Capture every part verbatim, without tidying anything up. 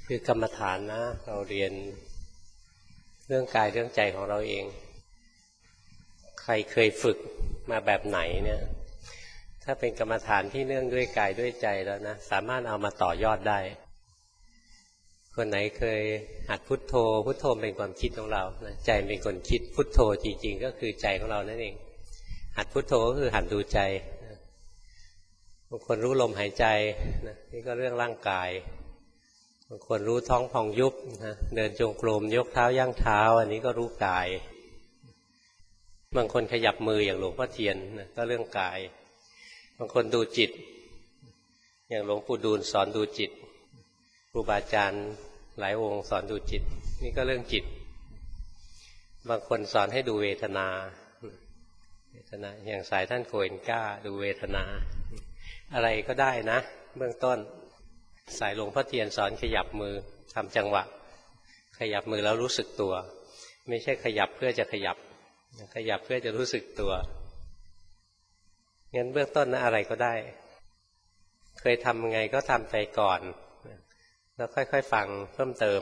คือกรรมฐานนะเราเรียนเรื่องกายเรื่องใจของเราเองใครเคยฝึกมาแบบไหนเนี่ยถ้าเป็นกรรมฐานที่เนื่องด้วยกายด้วยใจแล้วนะสามารถเอามาต่อยอดได้คนไหนเคยหัดพุทโธพุทโธเป็นความคิดของเราใจเป็นคนคิดพุทโธจริงๆก็คือใจของเรานั่นเองหัดพุทโธก็คือหัดดูใจบางคนรู้ลมหายใจนี่ก็เรื่องร่างกายบางคนรู้ท้องพองยุบนะเดินจงกรมยกเท้าย่างเท้าอันนี้ก็รู้กายบางคนขยับมืออย่างหลวงพ่อเทียนนะก็เรื่องกายบางคนดูจิตอย่างหลวงปู่ดูลสอนดูจิตครูบาอาจารย์หลายองค์สอนดูจิตนี่ก็เรื่องจิตบางคนสอนให้ดูเวทนาเวทนาอย่างสายท่านโกเอนก้าดูเวทนาอะไรก็ได้นะเบื้องต้นสายหลวงพ่อเทียนสอนขยับมือทำจังหวะขยับมือแล้วรู้สึกตัวไม่ใช่ขยับเพื่อจะขยับขยับเพื่อจะรู้สึกตัวงั้นเบื้องต้นนะอะไรก็ได้เคยทำยังไงก็ทำไปก่อนแล้วค่อยๆฟังเพิ่มเติม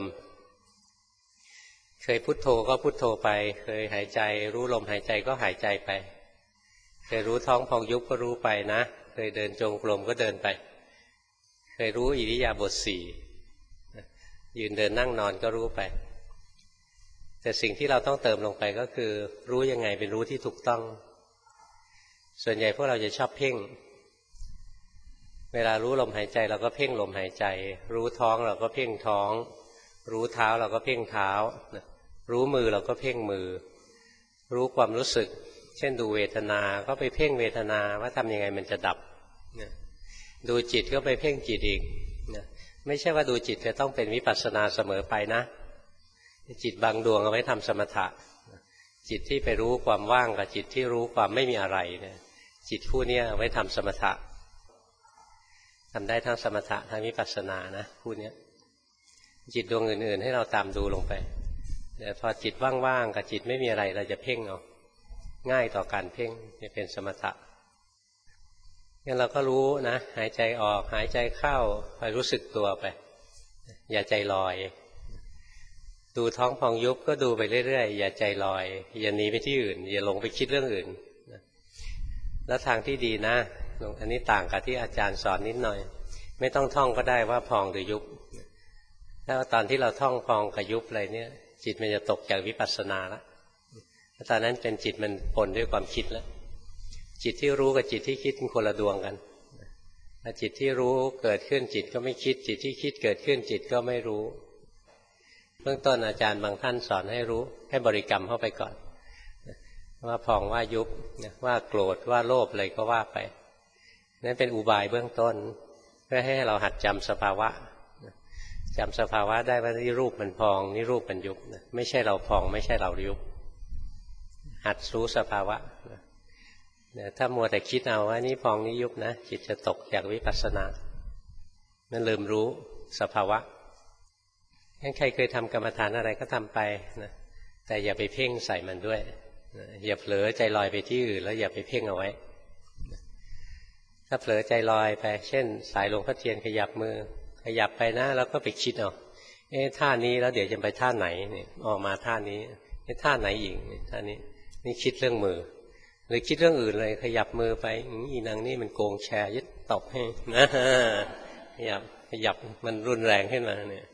เคยพุทโธก็พุทโธไปเคยหายใจรู้ลมหายใจก็หายใจไปเคยรู้ท้องพองยุบก็รู้ไปนะเคยเดินจงกรมก็เดินไปเคยรู้อิริยาบถสี่ยืนเดินนั่งนอนก็รู้ไปแต่สิ่งที่เราต้องเติมลงไปก็คือรู้ยังไงเป็นรู้ที่ถูกต้องส่วนใหญ่พวกเราจะชอบเพ่งเวลารู้ลมหายใจเราก็เพ่งลมหายใจรู้ท้องเราก็เพ่งท้องรู้เท้าเราก็เพ่งเท้ารู้มือเราก็เพ่งมือรู้ความรู้สึกเช่นดูเวทนาก็ไปเพ่งเวทนาว่าทำยังไงมันจะดับดูจิตก็ไปเพ่งจิตอีกไม่ใช่ว่าดูจิตจะต้องเป็นวิปัสสนาเสมอไปนะจิตบางดวงเอาไว้ทำสมถะจิตที่ไปรู้ความว่างกับจิตที่รู้ความไม่มีอะไรเนี่ยจิตคู่นี้เอาไว้ทำสมถะทำได้ทั้งสมถะทั้งวิปัสสนานะคู่นี้จิตดวงอื่นๆให้เราตามดูลงไปแต่พอจิตว่างๆกับจิตไม่มีอะไรเราจะเพ่งเอาง่ายต่อการเพ่งจะเป็นสมถะงั้นเราก็รู้นะหายใจออกหายใจเข้าคอยรู้สึกตัวไปอย่าใจลอยดูท้องพองยุบก็ดูไปเรื่อยๆอย่าใจลอยอย่าหนีไปที่อื่นอย่าหลงไปคิดเรื่องอื่นแล้วทางที่ดีนะอันนี้ต่างกับที่อาจารย์สอนนิดหน่อยไม่ต้องท่องก็ได้ว่าพองหรือยุบถ้าตอนที่เราท่องพองกับยุบอะไรเนี่ยจิตมันจะตกจากวิปัสสนาแล้วตอนนั้นเป็นจิตมันปนด้วยความคิดแล้วจิตที่รู้กับจิตที่คิดเป็นคนละดวงกันถ้าจิตที่รู้เกิดขึ้นจิตก็ไม่คิดจิตที่คิดเกิดขึ้นจิตก็ไม่รู้เบื้องต้นอาจารย์บางท่านสอนให้รู้ให้บริกรรมเข้าไปก่อนว่าพองว่ายุบว่าโกรธว่าโลภอะไรก็ว่าไปนั่นเป็นอุบายเบื้องต้นเพื่อให้เราหัดจำสภาวะจำสภาวะได้ว่านี่รูปมันพองนี่รูปมันยุบไม่ใช่เราพองไม่ใช่เรายุบหัดรู้สภาวะถ้ามัวแต่คิดเอาว่านี่พองนี่ยุบนะจิตจะตกจากวิปัสสนานั่นลืมรู้สภาวะงั้นใครเคยทำกรรมฐานอะไรก็ทำไปนะแต่อย่าไปเพ่งใส่มันด้วยอย่าเผลอใจลอยไปที่อื่นแล้วอย่าไปเพ่งเอาไว้ถ้าเผลอใจลอยไปเช่นสายหลวงพ่อเทียนขยับมือขยับไปนะแล้วก็ไปคิดเอาเอ๊ะท่านี้แล้วเดี๋ยวจะไปท่าไหนเนี่ยออกมาท่านี้เอ๊ะท่าไหนอีกท่านี้นี่คิดเรื่องมือหรือคิดเรื่องอื่นเลยขยับมือไปอีนางนี่มันโกงแชร์ยึดตบให้นะขยับขยับมันรุนแรงขึ้นมาเนี่ย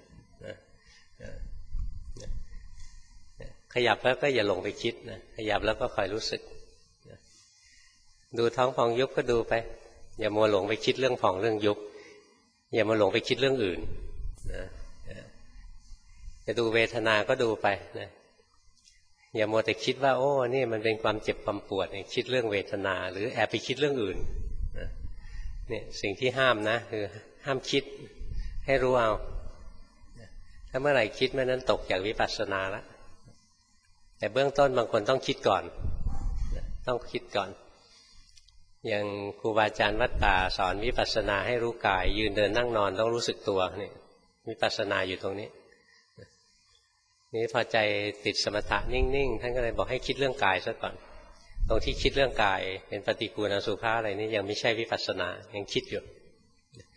ขยับแล้วก็อย่าหลงไปคิดนะขยับแล้วก็คอยรู้สึกดูท้องพองยุบก็ดูไปอย่ามัวหลงไปคิดเรื่องพองเรื่องยุบอย่ามาหลงไปคิดเรื่องอื่นนะจะดูเวทนาก็ดูไปนะอย่ามัวแต่คิดว่าโอ้นี่มันเป็นความเจ็บความปวดคิดเรื่องเวทนาหรือแอบไปคิดเรื่องอื่นนะเนี่ยสิ่งที่ห้ามนะคือห้ามคิดให้รู้เอาถ้าเมื่อไหร่คิดเมื่อนั้นตกจากวิปัสสนาแล้วแต่เบื้องต้นบางคนต้องคิดก่อนต้องคิดก่อนอย่างครูบาอาจารย์วัดป่าสอนวิปัสสนาให้รู้กายยืนเดินนั่งนอนต้องรู้สึกตัวนี่วิปัสสนาอยู่ตรงนี้นี่พอใจติดสมถะนิ่งๆท่านก็เลยบอกให้คิดเรื่องกายซะก่อนตรงที่คิดเรื่องกายเป็นปฏิกูลอสุภะอะไรนี่ยังไม่ใช่วิปัสสนายังคิดอยู่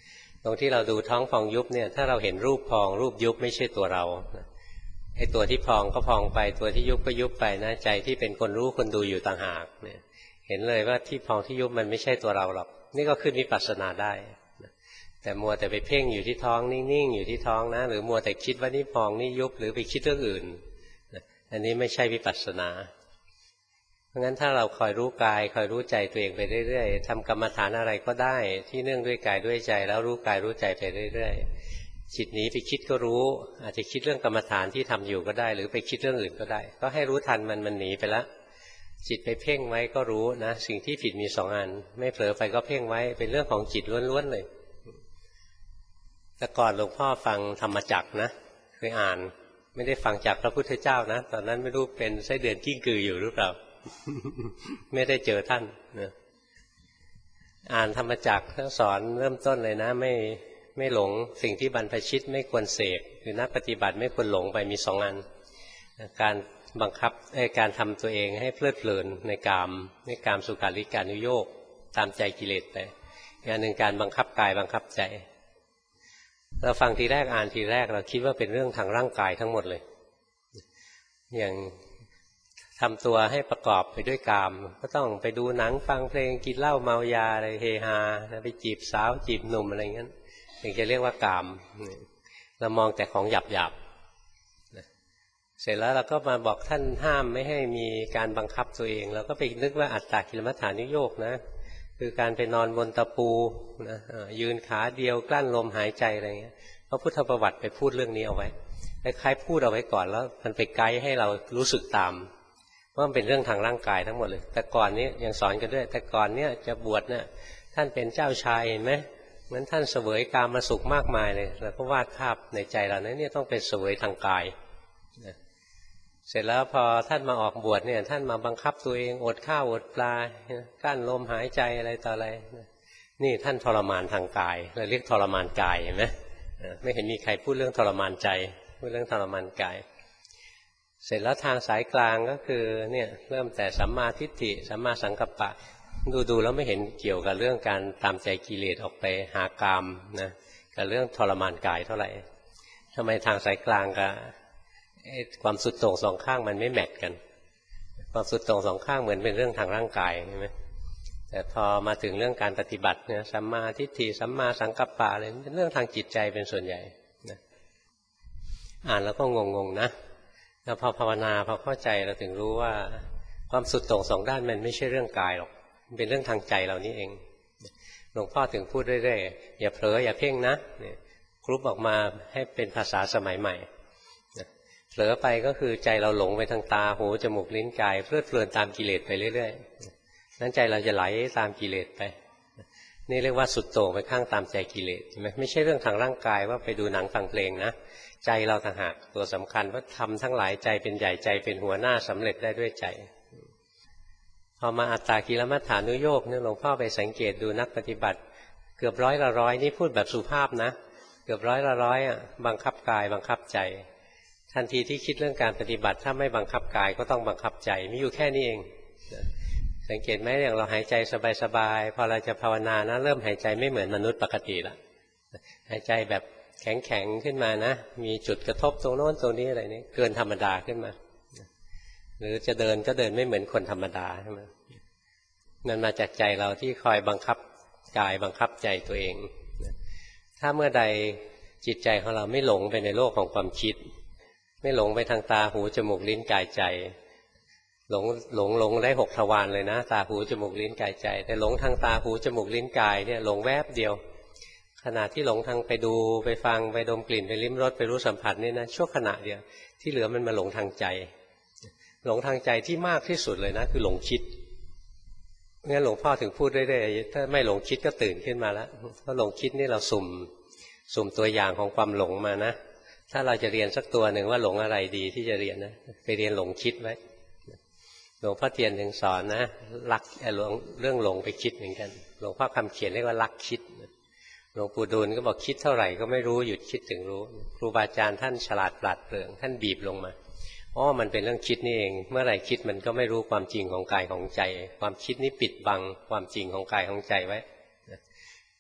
ตรงที่เราดูท้องพองยุบเนี่ยถ้าเราเห็นรูปพองรูปยุบไม่ใช่ตัวเราไอ้ตัวที่พองก็พองไปตัวที่ยุบก็ยุบไปนะใจที่เป็นคนรู้คนดูอยู่ต่างหากเนี่ยเห็นเลยว่าที่พองที่ยุบมันไม่ใช่ตัวเราหรอกนี่ก็ขึ้นวิปัสสนาได้แต่มัวแต่ไปเพ่งอยู่ที่ท้องนิ่งๆอยู่ที่ท้องนะหรือมัวแต่คิดว่านี่พองนี่ยุบหรือไปคิดเรื่องอื่นอันนี้ไม่ใช่วิปัสสนาเพราะงั้นถ้าเราคอยรู้กายคอยรู้ใจตัวเองไปเรื่อยๆทำกรรมฐานอะไรก็ได้ที่เนื่องด้วยกายด้วยใจแล้วรู้กายรู้ใจไปเรื่อยๆจิตหนีไปคิดก็รู้อาจจะคิดเรื่องกรรมฐานที่ทำอยู่ก็ได้หรือไปคิดเรื่องอื่นก็ได้ก็ให้รู้ทันมันมันหนีไปแล้วจิตไปเพ่งไว้ก็รู้นะสิ่งที่ผิดมีสองอันไม่เผลอไปก็เพ่งไว้เป็นเรื่องของจิตล้วนๆเลยแต่ก่อนหลวงพ่อฟังธรรมจักรนะเคยอ่านไม่ได้ฟังจากพระพุทธเจ้านะตอนนั้นไม่รู้เป็นไส้เดือนกิ้งกืออยู่หรือเปล่า ไม่ได้เจอท่านนะอ่านธรรมจักรท่านสอนเริ่มต้นเลยนะไม่ไม่หลงสิ่งที่บรรพชิตไม่ควรเสพคือนักปฏิบัติไม่ควรหลงไปมีสองอันการบังคับการทำตัวเองให้เพลิดเพลินในกามในกามสุขาริการนุโยคตามใจกิเลสไปอย่างหนึ่งการบังคับกายบังคับใจเราฟังทีแรกอ่านทีแรกเราคิดว่าเป็นเรื่องทางร่างกายทั้งหมดเลยอย่างทำตัวให้ประกอบไปด้วยกามก็ต้องไปดูหนังฟังเพลงกินเหล้าเมายาอะไรเฮฮาไปจีบสาวจีบหนุ่มอะไรเงี้ยถึงจะเรียกว่ากามเรามองแต่ของหยาบหยาบเสร็จแล้วเราก็มาบอกท่านห้ามไม่ให้มีการบังคับตัวเองเราก็ไปนึกว่าอัตตกิลมัฏฐานุโยคนะคือการไปนอนบนตะปูนะยืนขาเดียวกลั้นลมหายใจอะไรเงี้ยพระพุทธประวัติไปพูดเรื่องนี้เอาไว้คล้ายๆพูดเอาไว้ก่อนแล้วมันไปไกด์ให้เรารู้สึกตามว่ามันเป็นเรื่องทางร่างกายทั้งหมดเลยแต่ก่อนนี้ยังสอนกันด้วยแต่ก่อนเนี้ยจะบวชเนี่ยท่านเป็นเจ้าชายเห็นไหมเหมือนท่านเสวยกามสุขมากมายเลยแล้วก็วาดภาพในใจเราเนี่ยต้องเป็นเสวยทางกายเสร็จแล้วพอท่านมาออกบวชเนี่ยท่านมาบังคับตัวเองอดข้าวอดปลากั้นลมหายใจอะไรต่ออะไรนี่ท่านทรมานทางกายเราเรียกทรมานกายเห็นไหมไม่เห็นมีใครพูดเรื่องทรมานใจพูดเรื่องทรมานกายเสร็จแล้วทางสายกลางก็คือเนี่ยเริ่มแต่สัมมาทิฏฐิสัมมาสังกัปปะดูดูแล้วไม่เห็นเกี่ยวกับเรื่องการตามใจกิเลสออกไปหากามนะกับเรื่องทรมานกายเท่าไหร่ทำไมทางสายกลางกับความสุดโต่งสองข้างมันไม่แมทกันความสุดโต่งสองข้างเหมือนเป็นเรื่องทางร่างกายใช่ไหมแต่พอมาถึงเรื่องการปฏิบัติเนี่ยสัมมาทิฏฐิสัมมาสังกัปปะอะไรเป็นเรื่องทางจิตใจเป็นส่วนใหญ่นะอ่านแล้วก็งงๆนะแล้วพอภาวนาพอเข้าใจเราถึงรู้ว่าความสุดโต่งสองด้านมันไม่ใช่เรื่องกายหรอกมันเป็นเรื่องทางใจเรานี่เองหลวงพ่อถึงพูดเรื่อยๆอย่าเผลออย่าเพ่งนะกรุ๊ปออกมาให้เป็นภาษาสมัยใหม่เผลอไปก็คือใจเราหลงไปทางตาหูจมูกลิ้นกายเพลิดเพลินตามกิเลสไปเรื่อยๆนั้นใจเราจะไหลตามกิเลสไปนี่เรียกว่าสุดโต่งไปข้างตามใจกิเลสใช่ไหมไม่ใช่เรื่องทางร่างกายว่าไปดูหนังฟังเพลงนะใจเราต่างหากตัวสำคัญว่าทำทั้งหลายใจเป็นใหญ่ใจเป็นหัวหน้าสำเร็จได้ด้วยใจพอมาอัตตกิลมัฏฐานุโยคเนี่ยหลวงพ่อไปสังเกตดูนักปฏิบัติเกือบร้อยละร้อยนี่พูดแบบสุภาพนะเกือบร้อยละร้อยอ่ะบังคับกายบังคับใจทันทีที่คิดเรื่องการปฏิบัติถ้าไม่บังคับกายก็ต้องบังคับใจมีอยู่แค่นี้เองสังเกตไหมอย่างเราหายใจสบายๆพอเราจะภาวนานะเริ่มหายใจไม่เหมือนมนุษย์ปกติละหายใจแบบแข็งๆขึ้นมานะมีจุดกระทบตรงโน้นตรงนี้อะไรนี้เกินธรรมดาขึ้นมาหรือจะเดินก็เดินไม่เหมือนคนธรรมดาใช่ไหมนั่นมาจากใจเราที่คอยบังคับกายบังคับใจตัวเองถ้าเมื่อใดจิตใจของเราไม่หลงไปในโลกของความคิดไม่หลงไปทางตาหูจมูกลิ้นกายใจหลงหลงหลงได้หกทวารเลยนะตาหูจมูกลิ้นกายใจแต่หลงทางตาหูจมูกลิ้นกายเนี่ยหลงแวบเดียวขณะที่หลงทางไปดูไปฟังไปดมกลิ่นไปลิ้มรสไปรู้สัมผัสนี่นะชั่วขณะเดียวที่เหลือมันมาหลงทางใจหลงทางใจที่มากที่สุดเลยนะคือหลงคิดงั้นหลวงพ่อถึงพูดเรื่อยๆถ้าไม่หลงคิดก็ตื่นขึ้นมาแล้วเพราะหลงคิดนี่เราสุ่มสุ่มตัวอย่างของความหลงมานะถ้าเราจะเรียนสักตัวหนึ่งว่าหลงอะไรดีที่จะเรียนนะไปเรียนหลงคิดไว้หลวงพ่อเทียนถึงสอนนะลักเรื่องหลงไปคิดเหมือนกันหลวงพ่อคำเขียนเรียกว่าลักคิดหลวงปู่ดูลก็บอกคิดเท่าไหร่ก็ไม่รู้หยุดคิดถึงรู้ครูบาอาจารย์ท่านฉลาดปราดเปรื่องท่านบีบลงมาอ๋อมันเป็นเรื่องคิดนี่เองเมื่อไหร่คิดมันก็ไม่รู้ความจริงของกายของใจความคิดนี้ปิดบังความจริงของกายของใจไว้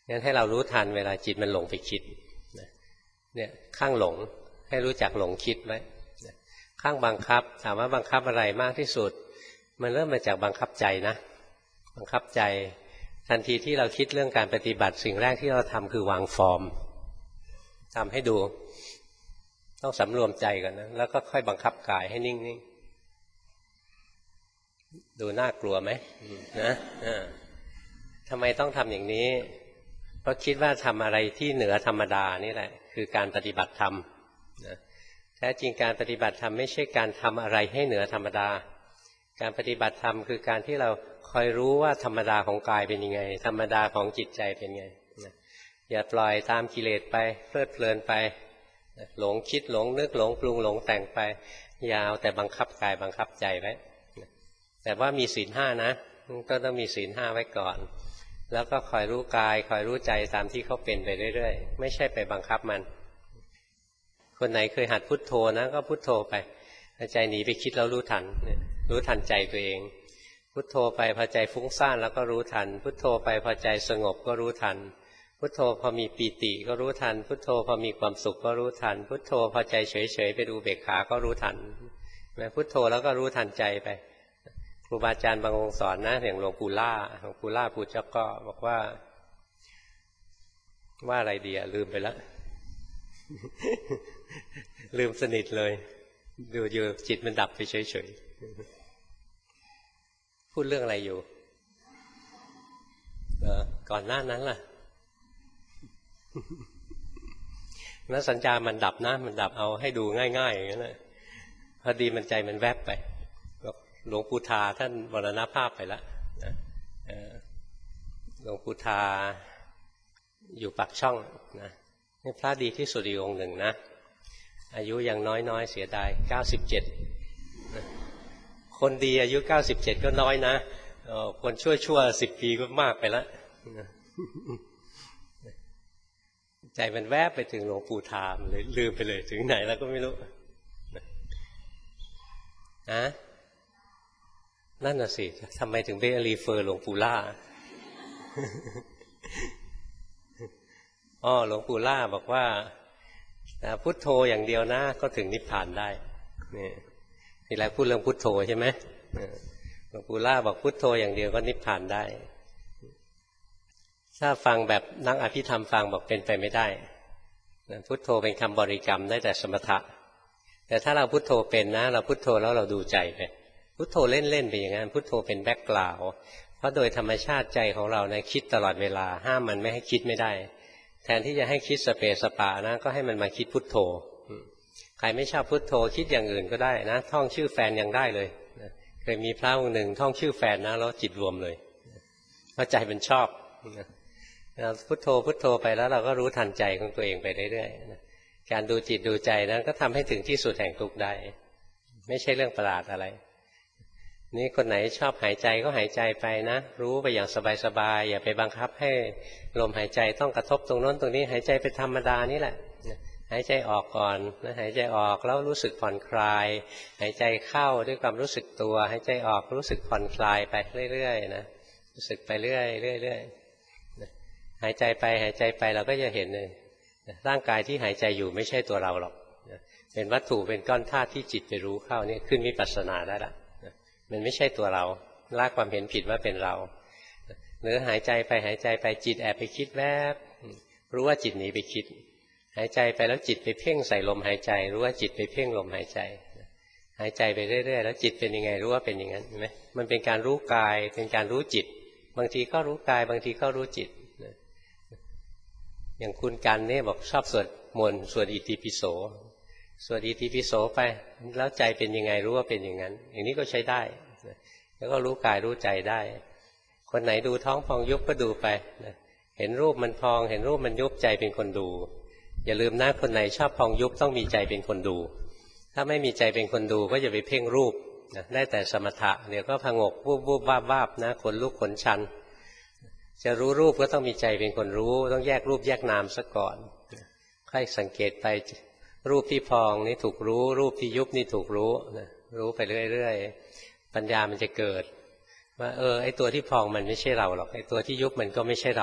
งั้นให้เรารู้ทันเวลาจิตมันหลงไปคิดเนี่ยข้างหลงให้รู้จักหลงคิดไว้ข้างบังคับถามว่าบังคับอะไรมากที่สุดมันเริ่มมาจากบังคับใจนะบังคับใจทันทีที่เราคิดเรื่องการปฏิบัติสิ่งแรกที่เราทำคือวางฟอร์มทำให้ดูต้องสำรวมใจก่อนนะแล้วก็ค่อยบังคับกายให้นิ่งๆดูน่ากลัวไหมนะทำไมต้องทำอย่างนี้เพราะคิดว่าทำอะไรที่เหนือธรรมดานี่แหละคือการปฏิบัติธรรมนะแท้จริงการปฏิบัติธรรมไม่ใช่การทำอะไรให้เหนือธรรมดาการปฏิบัติธรรมคือการที่เราคอยรู้ว่าธรรมดาของกายเป็นยังไงธรรมดาของจิตใจเป็นไงนะอย่าปล่อยตามกิเลสไปเพลิดเพลินไปหลงคิดหลงนึกหลงปรุงหลงแต่งไปยาวแต่บังคับกายบังคับใจไว้แต่ว่ามีศีลห้านะก็ต้องมีศีลห้าไว้ก่อนแล้วก็คอยรู้กายคอยรู้ใจตามที่เขาเป็นไปเรื่อยๆไม่ใช่ไปบังคับมันคนไหนเคยหัดพุทโธนะก็พุทโธไปใจหนีไปคิดแล้วรู้ทันรู้ทันใจตัวเองพุทโธไปพอใจฟุ้งซ่านแล้วก็รู้ทันพุทโธไปพอใจสงบก็รู้ทันพุทโธพอมีปีติก็รู้ทันพุทโธพอมีความสุขก็รู้ทันพุทโธพอใจเฉยๆเป็นอุเบกขาก็รู้ทันพุทโธแล้วก็รู้ทันใจไปครูบาอาจารย์บางองค์สอนนะอย่างหลวงปู่ล่าหลวงปู่ล่าปู่เจ้าก็บอกว่าว่าอะไรดีอะลืมไปแล้ว ลืมสนิทเลยดูอยู่จิตมันดับไปเฉยๆพูดเรื่องอะไรอยู่เออก่อนหน้านั้นล่ะนัสัญญามันดับนะมันดับเอาให้ดูง่ายๆอย่างนั้นนะพอดีมันใจมันแวบไปหลวงปู่ทาท่านมรณภาพไปแล้วหลวงปู่ทาอยู่ปากช่องนะนี่พระดีที่สุดอีกองค์หนึ่งนะอายุยังน้อยๆเสียดายเก้าสิบเจ็ดคนดีอายุเก้าสิบเจ็ดก็น้อยนะคนชั่วๆสิบปีก็มากไปแล้วใจมันแวบไปถึงหลวงปู่ทามเลยลืมไปเลยถึงไหนแล้วก็ไม่รู้นะนั่นน่ะสิทำไมถึงไปรีเฟอร์หลวงปู่ล่าอ๋อหลวงปู่ล่าบอกว่าพุทโธอย่างเดียวนะก็ถึงนิพพานได้นี่ทีแรกพูดเรื่องพุทโธใช่ไหมหลวงปู่ล่าบอกพุทโธอย่างเดียวก็นิพพานได้ถ้าฟังแบบนักอภิธรรมฟังบอกเป็นไปไม่ได้พุทโธเป็นคำบริกรรมได้แต่สมถะแต่ถ้าเราพุทโธเป็นนะเราพุทโธแล้วเราดูใจไปพุทโธเล่นๆไปอย่างนั้นพุทโธเป็นแบ็คกราวด์เพราะโดยธรรมชาติใจของเราเนี่ยคิดตลอดเวลาห้ามมันไม่ให้คิดไม่ได้แทนที่จะให้คิดสเปสปะนะก็ให้มันมาคิดพุทโธใครไม่ชอบพุทโธคิดอย่างอื่นก็ได้นะท่องชื่อแฟนยังได้เลยเคยมีพระองค์หนึ่งท่องชื่อแฟนนะแล้วจิตรวมเลยเพราะใจมันชอบพุทโธพุทโธไปแล้วเราก็รู้ทันใจของตัวเองไปเรื่อยๆการดูจิตดูใจนั้นก็ทำให้ถึงที่สุดแห่งทุกข์ได้ไม่ใช่เรื่องประหลาดอะไรนี่คนไหนชอบหายใจก็หายใจไปนะรู้ไปอย่างสบายๆอย่าไปบังคับให้ลมหายใจต้องกระทบตรงโน้นตรงนี้หายใจไปธรรมดานี่แหละหายใจออกก่อนนะหายใจออกแล้วรู้สึกผ่อนคลายหายใจเข้าด้วยความรู้สึกตัวหายใจออกรู้สึกผ่อนคลายไปเรื่อยๆนะรู้สึกไปเรื่อยๆเรื่อยๆหายใจไปหายใจไปเราก็จะเห็นเลยร่างกายที่หายใจอยู่ไม่ใช่ตัวเราหรอกเป็นวัตถุเป็นก้อนธาตุที่จิตไปรู้เข้านี่ขึ้นวิปัสสนาได้ละมันไม่ใช่ตัวเราละความเห็นผิดว่าเป็นเราหรือหายใจไปหายใจไปจิตแอบไปคิดแวบรู้ว่าจิตหนีไปคิดหายใจไปแล้วจิตไปเพ่งใส่ลมหายใจรู้ว่าจิตไปเพ่งลมหายใจหายใจไปเรื่อยๆแล้วจิตเป็นยังไงรู้ว่าเป็นอย่างนั้นเห็นไหมมันเป็นการรู้กายเป็นการรู้จิตบางทีก็รู้กายบางทีก็รู้จิตอย่างคุณกันเนี่ยบอกชอบสวดมนต์สวดอิติปิโสสวดอิติปิโสไปแล้วใจเป็นยังไงรู้ว่าเป็นอย่างนั้นอย่างนี้ก็ใช้ได้แล้วก็รู้กายรู้ใจได้คนไหนดูท้องพองยุบก็ดูไปเห็นรูปมันพองเห็นรูปมันยุบใจเป็นคนดูอย่าลืมนะคนไหนชอบพองยุบต้องมีใจเป็นคนดูถ้าไม่มีใจเป็นคนดูก็อย่าไปเพ่งรูปได้แต่สมถะเดี๋ยวก็ผงกวูบวูบวาบวาบนะขนลุกขนชันจะรู้รูปก็ต้องมีใจเป็นคนรู้ต้องแยกรูปแยกนามซะก่อนค่อยสังเกตไปรูปที่พองนี่ถูกรู้รูปที่ยุบนี่ถูกรู้นะรู้ไปเรื่อยๆปัญญามันจะเกิดว่าเออไอ้ตัวที่พองมันไม่ใช่เราหรอกไอ้ตัวที่ยุบมันก็ไม่ใช่เราหรอก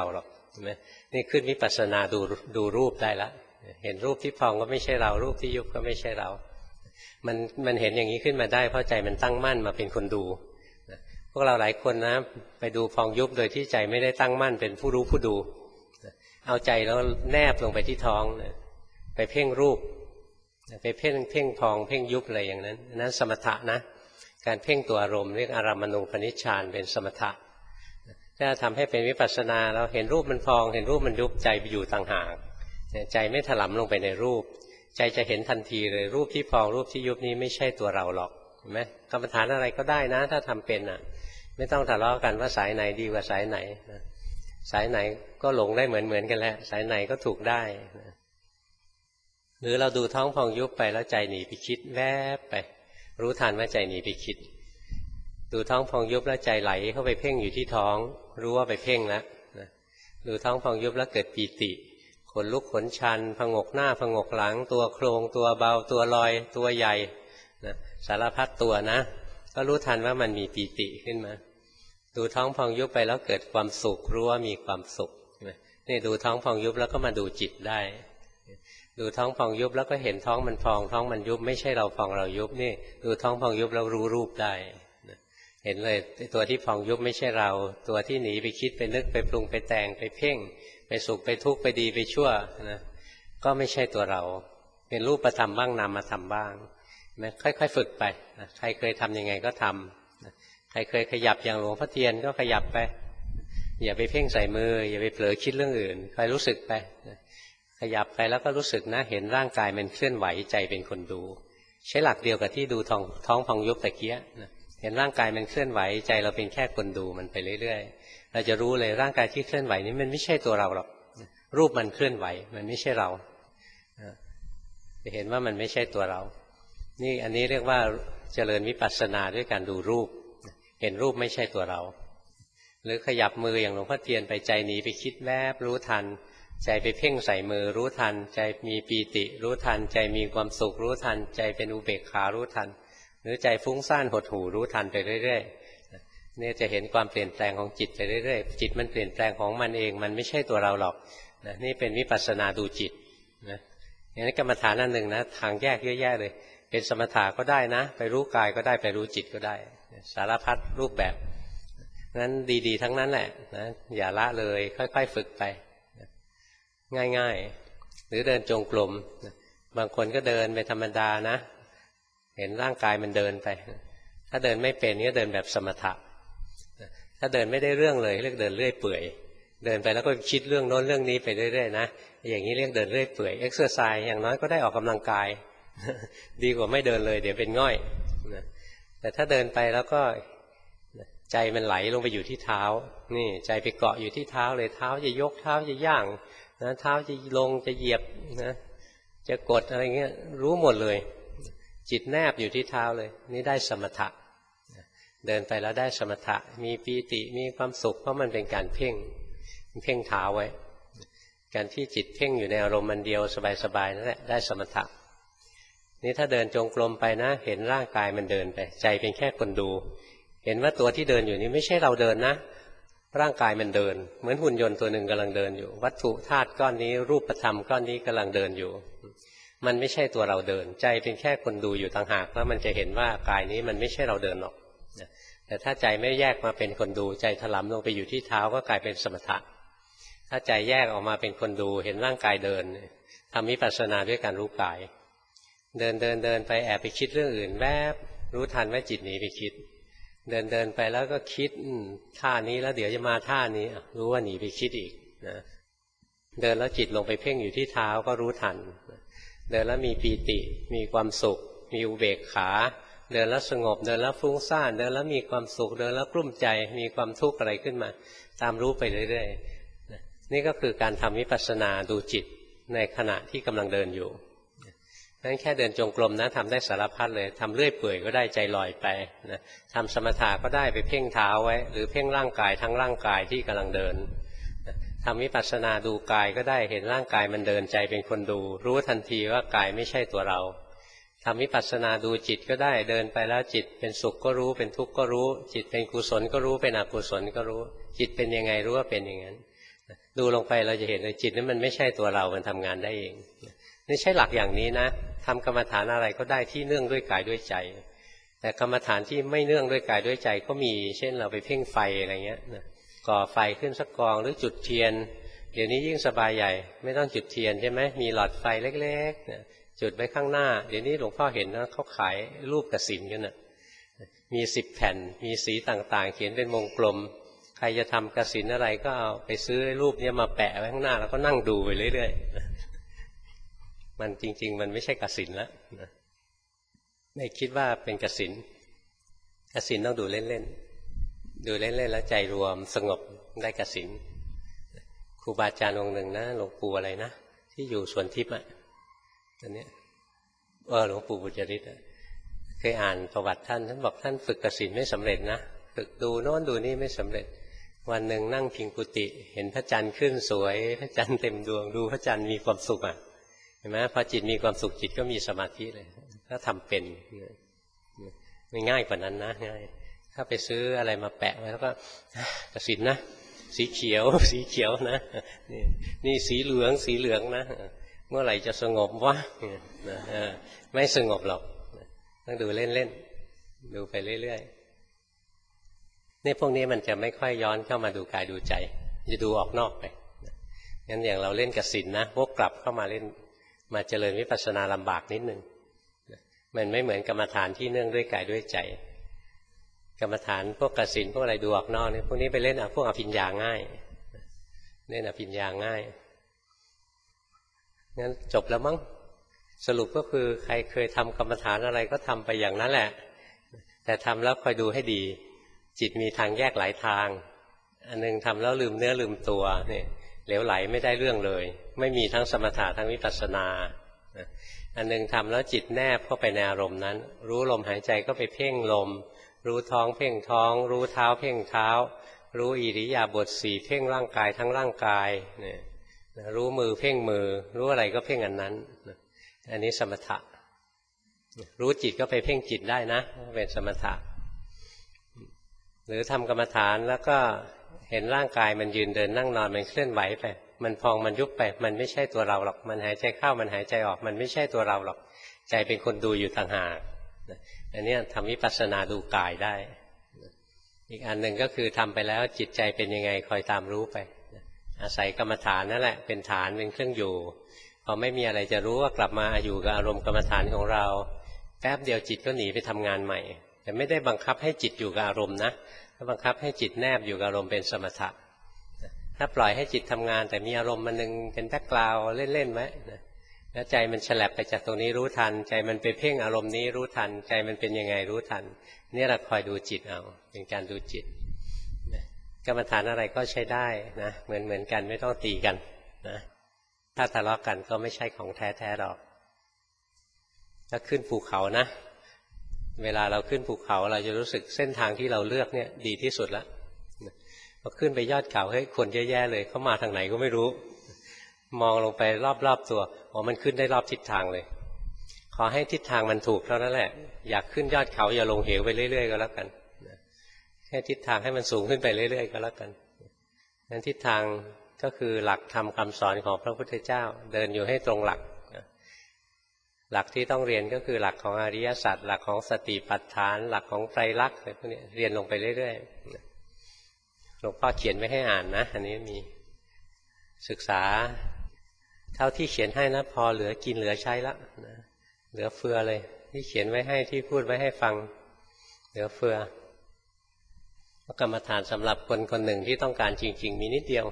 เห็นไหมนี่ขึ้นวิปัสสนาดูดูรูปได้ละเห็นรูปที่พองก็ไม่ใช่เรารูปที่ยุบก็ไม่ใช่เรามันมันเห็นอย่างนี้ขึ้นมาได้เพราะใจมันตั้งมั่นมาเป็นคนดูพวกเราหลายคนนะไปดูพองยุบโดยที่ใจไม่ได้ตั้งมั่นเป็นผู้รู้ผู้ดูเอาใจแล้วแนบลงไปที่ท้องไปเพ่งรูปไปเพ่งเพ่งพองเพ่งยุบอะไรอย่างนั้นนั้นสมถะนะการเพ่งตัวอารมณ์เรียกอารัมมณูปนิชฌานเป็นสมถะถ้าทำให้เป็นวิปัสสนาเราเห็นรูปมันพองเห็นรูปมันยุบใจไปอยู่ต่างหากใจไม่ถลำลงไปในรูปใจจะเห็นทันทีเลยรูปที่พองรูปที่ยุบนี้ไม่ใช่ตัวเราหรอกเห็นไหมกรรมฐานอะไรก็ได้นะถ้าทำเป็นอ่ะไม่ต้องทะเลาะกันว่าสายไหนดีกว่าสายไหนสายไหนก็หลงได้เหมือนเหมือนกันแหละสายไหนก็ถูกได้หรือเราดูท้องพองยุบไปแล้วใจหนีไปคิดแวบไปรู้ทันว่าใจหนีไปคิดดูท้องพองยุบแล้วใจไหลเข้าไปเพ่งอยู่ที่ท้องรู้ว่าไปเพ่งแล้วดูท้องพองยุบแล้วเกิดปีติขนลุกขนชันผงกหน้าผงกหลังตัวโครงตัวเบาตัวลอยตัวใหญ่นะสารพัดตัวนะก็รู้ทันว่ามันมีปีติขึ้นมาดูท้องพองยุบไปแล้วเกิดความสุขรู้ว่ามีความสุขนี่ดูท้องพองยุบแล้วก็มาดูจิตได้ดูท้องพองยุบแล้วก็เห็นท้องมันพองท้องมันยุบไม่ใช่เราพองเรายุบนี่ดูท้องพองยุบแล้วรู้รูปได้เห็นเลยตัวที่พองยุบไม่ใช่เราตัวที่หนีไปคิดไปนึกไปปรุงไปแต่งไปเพ่งไปสุขไปทุกข์ไปดีไปชั่วนะก็ไม่ใช่ตัวเราเป็นรูปธรรมบ้างนามธรรมบ้างนะค่อยๆฝึกไปนะใครเคยทำยังไงก็ทำนะใครเคยขยับอย่างหลวงพ่อเทียนก็ขยับไปอย่าไปเพ่งใส่มืออย่าไปเผลอคิดเรื่องอื่นคอยรู้สึกไปนะขยับไปแล้วก็รู้สึกนะเห็นร่างกายมันเคลื่อนไหวใจเป็นคนดูใช้หลักเดียวกับที่ดูท้องท้องพองยุบตะเกียนะเห็นร่างกายมันเคลื่อนไหวใจเราเป็นแค่คนดูมันไปเรื่อยๆเราจะรู้เลยร่างกายที่เคลื่อนไหวนี้มันไม่ใช่ตัวเราหรอกรูปมันเคลื่อนไหวมันไม่ใช่เราจะเห็นว่ามันไม่ใช่ตัวเรานี่อันนี้เรียกว่าเจริญวิปัสสนาด้วยการดูรูปเห็นรูปไม่ใช่ตัวเราหรือขยับมืออย่างหลวงพ่อเทียนไปใจหนีไปคิดแวบรู้ทันใจไปเพ่งใส่มือรู้ทันใจมีปีติรู้ทันใจมีความสุขรู้ทันใจเป็นอุเบกขารู้ทันหรือใจฟุ้งซ่านหดหู่รู้ทันไปเรื่อยๆนี่จะเห็นความเปลี่ยนแปลงของจิตไปเรื่อยๆจิตมันเปลี่ยนแปลงของมันเองมันไม่ใช่ตัวเราหรอกนะนี่เป็นวิปัสสนาดูจิตนะอย่างนี้กรรมฐานอันหนึ่งนะทางแยกเยอะแยะเลยเป็นสมถะก็ได้นะไปรู้กายก็ได้ไปรู้จิตก็ได้สารพัดรูปแบบนั้นดีๆทั้งนั้นแหละนะอย่าละเลยค่อยๆฝึกไปง่ายๆหรือเดินจงกรมบางคนก็เดินไปธรรมดานะเห็นร่างกายมันเดินไปถ้าเดินไม่เป็นก็เดินแบบสมถะถ้าเดินไม่ได้เรื่องเลยเรียกเดินเรื่อยเปื่อยเดินไปแล้วก็คิดเรื่องโน้นเรื่องนี้ไปเรื่อยๆนะอย่างนี้เรียกเดินเรื่อยเปื่อยเอ็กซ์เซอร์ไซส์อย่างน้อยก็ได้ออกกำลังกายดีกว่าไม่เดินเลยเดี๋ยวเป็นง่อยแต่ถ้าเดินไปแล้วก็ใจมันไหลลงไปอยู่ที่เท้านี่ใจไปเกาะอยู่ที่เท้าเลยเท้าจะยกเท้าจะย่างนะเท้าจะลงจะเหยียบนะจะกดอะไรเงี้ยรู้หมดเลยจิตแนบอยู่ที่เท้าเลยนี่ได้สมถะเดินไปแล้วได้สมถะมีปีติมีความสุขเพราะมันเป็นการเพ่งเพ่งเท้าไว้การที่จิตเพ่งอยู่ในอารมณ์มันเดียวสบายๆนั่นแหละได้สมถะนี่ถ้าเดินจงกรมไปนะเห็นร่างกายมันเดินไปใจเป็นแค่คนดูเห็นว่าตัวที่เดินอยู่นี้ไม่ใช่เราเดินนะร่างกายมันเดินเหมือนหุ่นยนต์ตัวหนึ่งกำลังเดินอยู่วัตถุธาตุก้อนนี้รูปธรรมก้อนนี้กำลังเดินอยู่มันไม่ใช่ตัวเราเดินใจเป็นแค่คนดูอยู่ต่างหากแล้วมันจะเห็นว่ากายนี้มันไม่ใช่เราเดินหรอกแต่ถ้าใจไม่แยกมาเป็นคนดูใจถลำลงไปอยู่ที่เท้าก็กลายเป็นสมถะถ้าใจแยกออกมาเป็นคนดูเห็นร่างกายเดินทำวิปัสสนาด้วยการรู้กายเดินเดินเดินไปแอบไปคิดเรื่องอื่นแวบรู้ทันว่าจิตหนีไปคิดเดินเดินไปแล้วก็คิดท่านี้แล้วเดี๋ยวจะมาท่านี้รู้ว่าหนีไปคิดอีกนะเดินแล้วจิตลงไปเพ่งอยู่ที่เท้าก็รู้ทันเดินแล้วมีปีติมีความสุขมีอุเบกขาเดินแล้วสงบเดินแล้วฟุ้งซ่านเดินแล้วมีความสุขเดินแล้วกลุ้มใจมีความทุกข์อะไรขึ้นมาตามรู้ไปเรื่อยๆนี่ก็คือการทำวิปัสสนาดูจิตในขณะที่กำลังเดินอยู่นั้นแค่เดินจงกรมนะทำได้สารพัดเลยทำเรื่อยเปื่อยก็ได้ใจลอยไปนะทำสมถะก็ได้ไปเพ่งเท้าไว้หรือเพ่งร่างกายทั้งร่างกายที่กำลังเดินทำวิปัสสนาดูกายก็ได้เห็นร่างกายมันเดินใจเป็นคนดูรู้ทันทีว่ากายไม่ใช่ตัวเราทำวิปัสสนาดูจิตก็ได้เดินไปแล้วจิตเป็นสุขก็รู้เป็นทุกข์ก็รู้จิตเป็นกุศลก็รู้เป็นอกุศลก็รู้จิตเป็นยังไงรู้ว่าเป็นอย่างนั้นดูลงไปเราจะเห็นเลยจิตนั้นมันไม่ใช่ตัวเรามันทำงานได้เองนี่ใช้หลักอย่างนี้นะทำกรรมฐานอะไรก็ได้ที่เนื่องด้วยกายด้วยใจแต่กรรมฐานที่ไม่เนื่องด้วยกายด้วยใจก็มีเช่นเราไปเพ่งไฟอะไรเงี้ยก่อไฟขึ้นสักกองหรือจุดเทียนเดี๋ยวนี้ยิ่งสบายใหญ่ไม่ต้องจุดเทียนใช่ไหมมีหลอดไฟเล็กๆจุดไว้ข้างหน้าเดี๋ยวนี้หลวงพ่อเห็นนะเขาขายรูปกสิณกันนะมีสิบแผ่นมีสีต่างๆเขียนเป็นวงกลมใครจะทำกสิณอะไรก็เอาไปซื้อรูปนี้มาแปะไว้ข้างหน้าแล้วก็นั่งดูไปเรื่อยๆมันจริงๆมันไม่ใช่กสิณแล้วไม่คิดว่าเป็นกสิณกสิณต้องดูเล่นๆดูเล่นๆแล้วใจรวมสงบได้กสิณครูบาอาจารย์องค์หนึ่งนะหลวงปู่อะไรนะที่อยู่สวนทิพย์อ่ะตอนนี้เออหลวงปู่บุญยริศเคยอ่านประวัติท่านท่านบอกท่านฝึกกสิณไม่สำเร็จนะฝึกดูโน้นดูนี่ไม่สำเร็จวันหนึ่งนั่งพิงกุฏิเห็นพระจันทร์ขึ้นสวยพระจันทร์เต็มดวงดูพระจันทร์มีความสุขอ่ะเห็นไหมพอจิตมีความสุขจิตก็มีสมาธิเลยถ้าทำเป็นไม่ง่ายกว่านั้นนะง่ายถ้าไปซื้ออะไรมาแปะไว้แล้วก็กสิณนะสีเขียวสีเขียวนะนี่นี่สีเหลืองสีเหลืองนะเมื่อไหร่จะสงบวะไม่สงบหรอกต้องดูเล่นๆดูไปเรื่อยๆนี่พวกนี้มันจะไม่ค่อยย้อนเข้ามาดูกายดูใจจะดูออกนอกไปงั้นอย่างเราเล่นกสิณนะวกกลับเข้ามาเล่นมาเจริญวิปัสสนาลำบากนิดนึงมันไม่เหมือนกรรมฐานที่เนื่องด้วยกายด้วยใจกรรมฐานพวกกสิณพวกอะไรดูออกนอกนี่พวกนี้ไปเล่นพวกอภิญญาง่ายเล่นอภิญญาง่ายงั้นจบแล้วมั้งสรุปก็คือใครเคยทำกรรมฐานอะไรก็ทำไปอย่างนั้นแหละแต่ทำแล้วคอยดูให้ดีจิตมีทางแยกหลายทางอันนึงทำแล้วลืมเนื้อลืมตัวเนี่ยเหลวไหลไม่ได้เรื่องเลยไม่มีทั้งสมถะทั้งวิปัสสนาอันนึงทำแล้วจิตแนบเข้าไปในอารมณ์นั้นรู้ลมหายใจก็ไปเพ่งลมรู้ท้องเพ่งท้องรู้เท้าเพ่งเท้ารู้อิริยาบถสี่เพ่งร่างกายทั้งร่างกายเนี่ยรู้มือเพ่งมือรู้อะไรก็เพ่งอันนั้นอันนี้สมถะรู้จิตก็ไปเพ่งจิตได้นะเป็นสมถะหรือทำกรรมฐานแล้วก็เห็นร่างกายมันยืนเดินนั่งนอนมันเคลื่อนไหวไปมันพองมันยุบไปมันไม่ใช่ตัวเราหรอกมันหายใจเข้ามันหายใจออกมันไม่ใช่ตัวเราหรอกใจเป็นคนดูอยู่ต่างหากอันนี้ทำวิปัสสนาดูกายได้อีกอันหนึ่งก็คือทำไปแล้วจิตใจเป็นยังไงคอยตามรู้ไปอาศัยกรรมฐานนั่นแหละเป็นฐานเป็นเครื่องอยู่พอไม่มีอะไรจะรู้ว่ากลับมาอยู่กับอารมณ์กรรมฐานของเราแป๊บเดียวจิตก็หนีไปทำงานใหม่แต่ไม่ได้บังคับให้จิตอยู่กับอารมณ์นะถ้าบังคับให้จิตแนบอยู่กับอารมณ์เป็นสมถะถ้าปล่อยให้จิตทำงานแต่มีอารมณ์มันนึงเป็นแบ็คกราวด์เล่นๆไว้แล้วใจมันฉลับไปจากตรงนี้รู้ทันใจมันไปเพ่งอารมณ์นี้รู้ทันใจมันเป็นยังไงรู้ทันนี่เราคอยดูจิตเอาเป็นการดูจิตกรรมฐานอะไรก็ใช้ได้นะเหมือนเหมือนกันไม่ต้องตีกันนะถ้าทะเลาะกันก็ไม่ใช่ของแท้ๆหรอกถ้าขึ้นภูเขานะเวลาเราขึ้นภูเขาเราจะรู้สึกเส้นทางที่เราเลือกเนี่ยดีที่สุดแล้วพอขึ้นไปยอดเขาเฮ้ยคนเยอะแยะเลยเขามาทางไหนก็ไม่รู้มองลงไปรอบๆตัวอ๋อมันขึ้นได้รอบทิศทางเลยขอให้ทิศทางมันถูกเท่านั้นแหละอยากขึ้นยอดเขาอย่าลงเหวไปเรื่อยๆก็แล้วกันแค่ทิศทางให้มันสูงขึ้นไปเรื่อยๆก็แล้วกันนั้นทิศทางก็คือหลักธรรมคำสอนของพระพุทธเจ้าเดินอยู่ให้ตรงหลักหลักที่ต้องเรียนก็คือหลักของอริยสัจหลักของสติปัฏฐานหลักของไตรลักษณ์อะไรพวกนี้เรียนลงไปเรื่อยๆหลวงพ่อเขียนไว้ให้อ่านนะอันนี้มีศึกษาเท่าที่เขียนให้นะพอเหลือกินเหลือใช้ละนะเหลือเฟือเลยที่เขียนไว้ให้ที่พูดไว้ให้ฟังเหลือเฟือกรรมฐานสำหรับคนคนหนึ่งที่ต้องการจริงๆมีนิดเดียว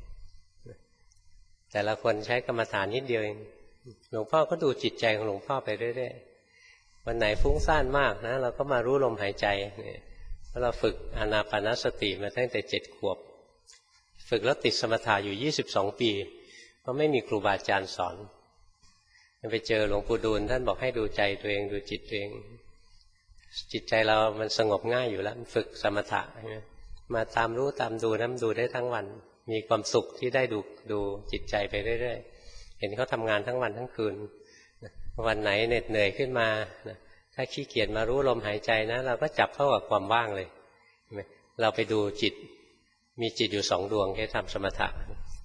แต่ละคนใช้กรรมฐานนิดเดียวเองหลวงพ่อก็ดูจิตใจของหลวงพ่อไปเรื่อยๆวันไหนฟุ้งซ่านมากนะเราก็มารู้ลมหายใจเนี่ยเราฝึกอานาปานสติมาตั้งแต่เจ็ดขวบฝึกแล้วติดสมถะอยู่ยี่สิบสองปีเพราะไม่มีครูบาอาจารย์สอนไปเจอหลวงปู่ดูลท่านบอกให้ดูใจตัวเองดูจิตตัวเองจิตใจเรามันสงบง่ายอยู่แล้วฝึกสมถะมาตามรู้ตามดูน้ำดูได้ทั้งวันมีความสุขที่ได้ดูดูจิตใจไปเรื่อยๆเห็นเขาทำงานทั้งวันทั้งคืนวันไหนเหน็ดเหนื่อยขึ้นมาถ้าขี้เกียจมารู้ลมหายใจนะเราก็จับเข้ากับความว่างเลยเราไปดูจิตมีจิตอยู่สองดวงแค่ทำสมถะ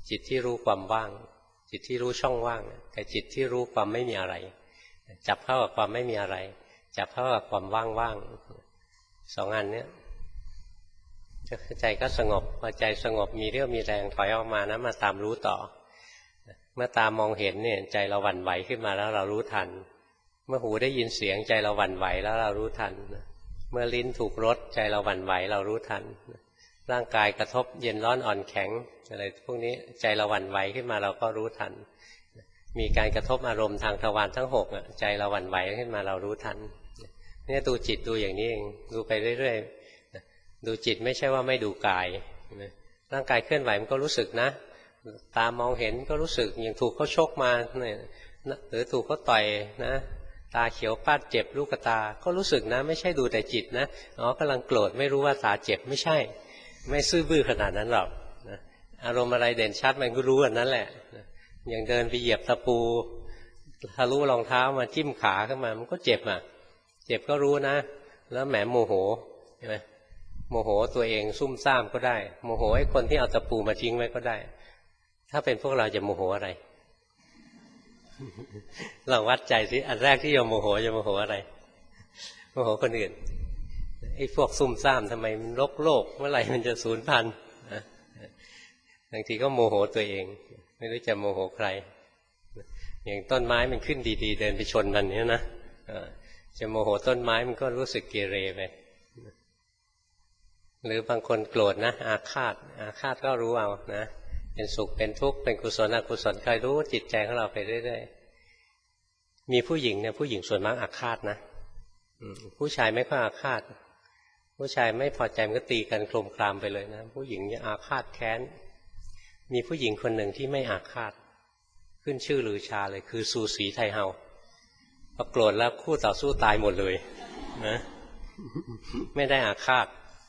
จิตที่รู้ความว่างจิตที่รู้ช่องว่างกับจิตที่รู้ความไม่มีอะไรจับเข้ากับความไม่มีอะไรจับเข้ากับความว่างๆสองอันเนี้ยใจก็สงบพอใจสงบมีเรี่ยวมีแรงถอยออกมานะมาตามรู้ต่อเมื่อตามองเห็นเนี่ยใจเราหวั่นไหวขึ้นมาแล้วเรารู้ทันเมื่อหูได้ยินเสียงใจเราหวั่นไหวแล้วเรารู้ทันเมื่อลิ้นถูกรสใจเราหวั่นไหวเรารู้ทันร่างกายกระทบเย็นร้อนอ่อนแข็งอะไรพวกนี้ใจเราหวั่นไหวขึ้นมาเราก็รู้ทันมีการกระทบอารมณ์ทางทวารทั้งหกใจเราหวั่นไหวขึ้นมาเรารู้ทันเนี่ยดูจิตดูอย่างนี้เองดูไปเรื่อยๆดูจิตไม่ใช่ว่าไม่ดูกายร่างกายเคลื่อนไหวมันก็รู้สึกนะตามองเห็นก็รู้สึกอย่างถูกเขาชกมาเนี่ยหรือถูกเขาต่อยนะตาเขียวปาดเจ็บลูกตาก็รู้สึกนะไม่ใช่ดูแต่จิตนะอ๋อกำลังโกรธไม่รู้ว่าตาเจ็บไม่ใช่ไม่ซื่อบื้อขนาดนั้นหรอกนะอารมณ์อะไรเด่นชัดมันก็รู้อันนั้นแหละนะอย่างเดินไปเหยียบตะปูทะลุรองเท้ามาจิ้มขาขึ้นมามันก็เจ็บอ่ะเจ็บก็รู้นะแล้วแหมโมโหใช่ไหมโมโหตัวเองซุ่มซ่ามก็ได้โมโหไอ้คนที่เอาตะปูมาทิ้งไว้ก็ได้ถ้าเป็นพวกเราจะโมโหอะไรลองวัดใจสิอันแรกที่จะโมโหจะโมโหอะไรโมโหคนอื่นไอ้พวกซุ่มซ่ามทำไมมันรกโลกเมื่อไหร่มันจะสูญพันธุ์บางทีก็โมโหตัวเองไม่รู้จะโมโหใครอย่างต้นไม้มันขึ้นดีๆเดินไปชนมันเนี้ยนะจะโมโหต้นไม้มันก็รู้สึกเกเรไปหรือบางคนโกรธนะอาฆาตอาฆาตก็รู้เอานะเป็นสุขเป็นทุกข์เป็นกุศลอกุศลคอยรู้จิตใจของเราไปเรื่อยๆมีผู้หญิงเนี่ยผู้หญิงส่วนมากอาฆาตนะผู้ชายไม่ค่อยอาฆาตผู้ชายไม่พอใจมันก็ตีกันโครมครามไปเลยนะผู้หญิงเนี่ยอาฆาตแค้นมีผู้หญิงคนหนึ่งที่ไม่อาฆาตขึ้นชื่อลือชาเลยคือซูสีไทเฮาพอโกรธแล้วคู่ต่อสู้ตายหมดเลยนะไม่ได้อาฆาต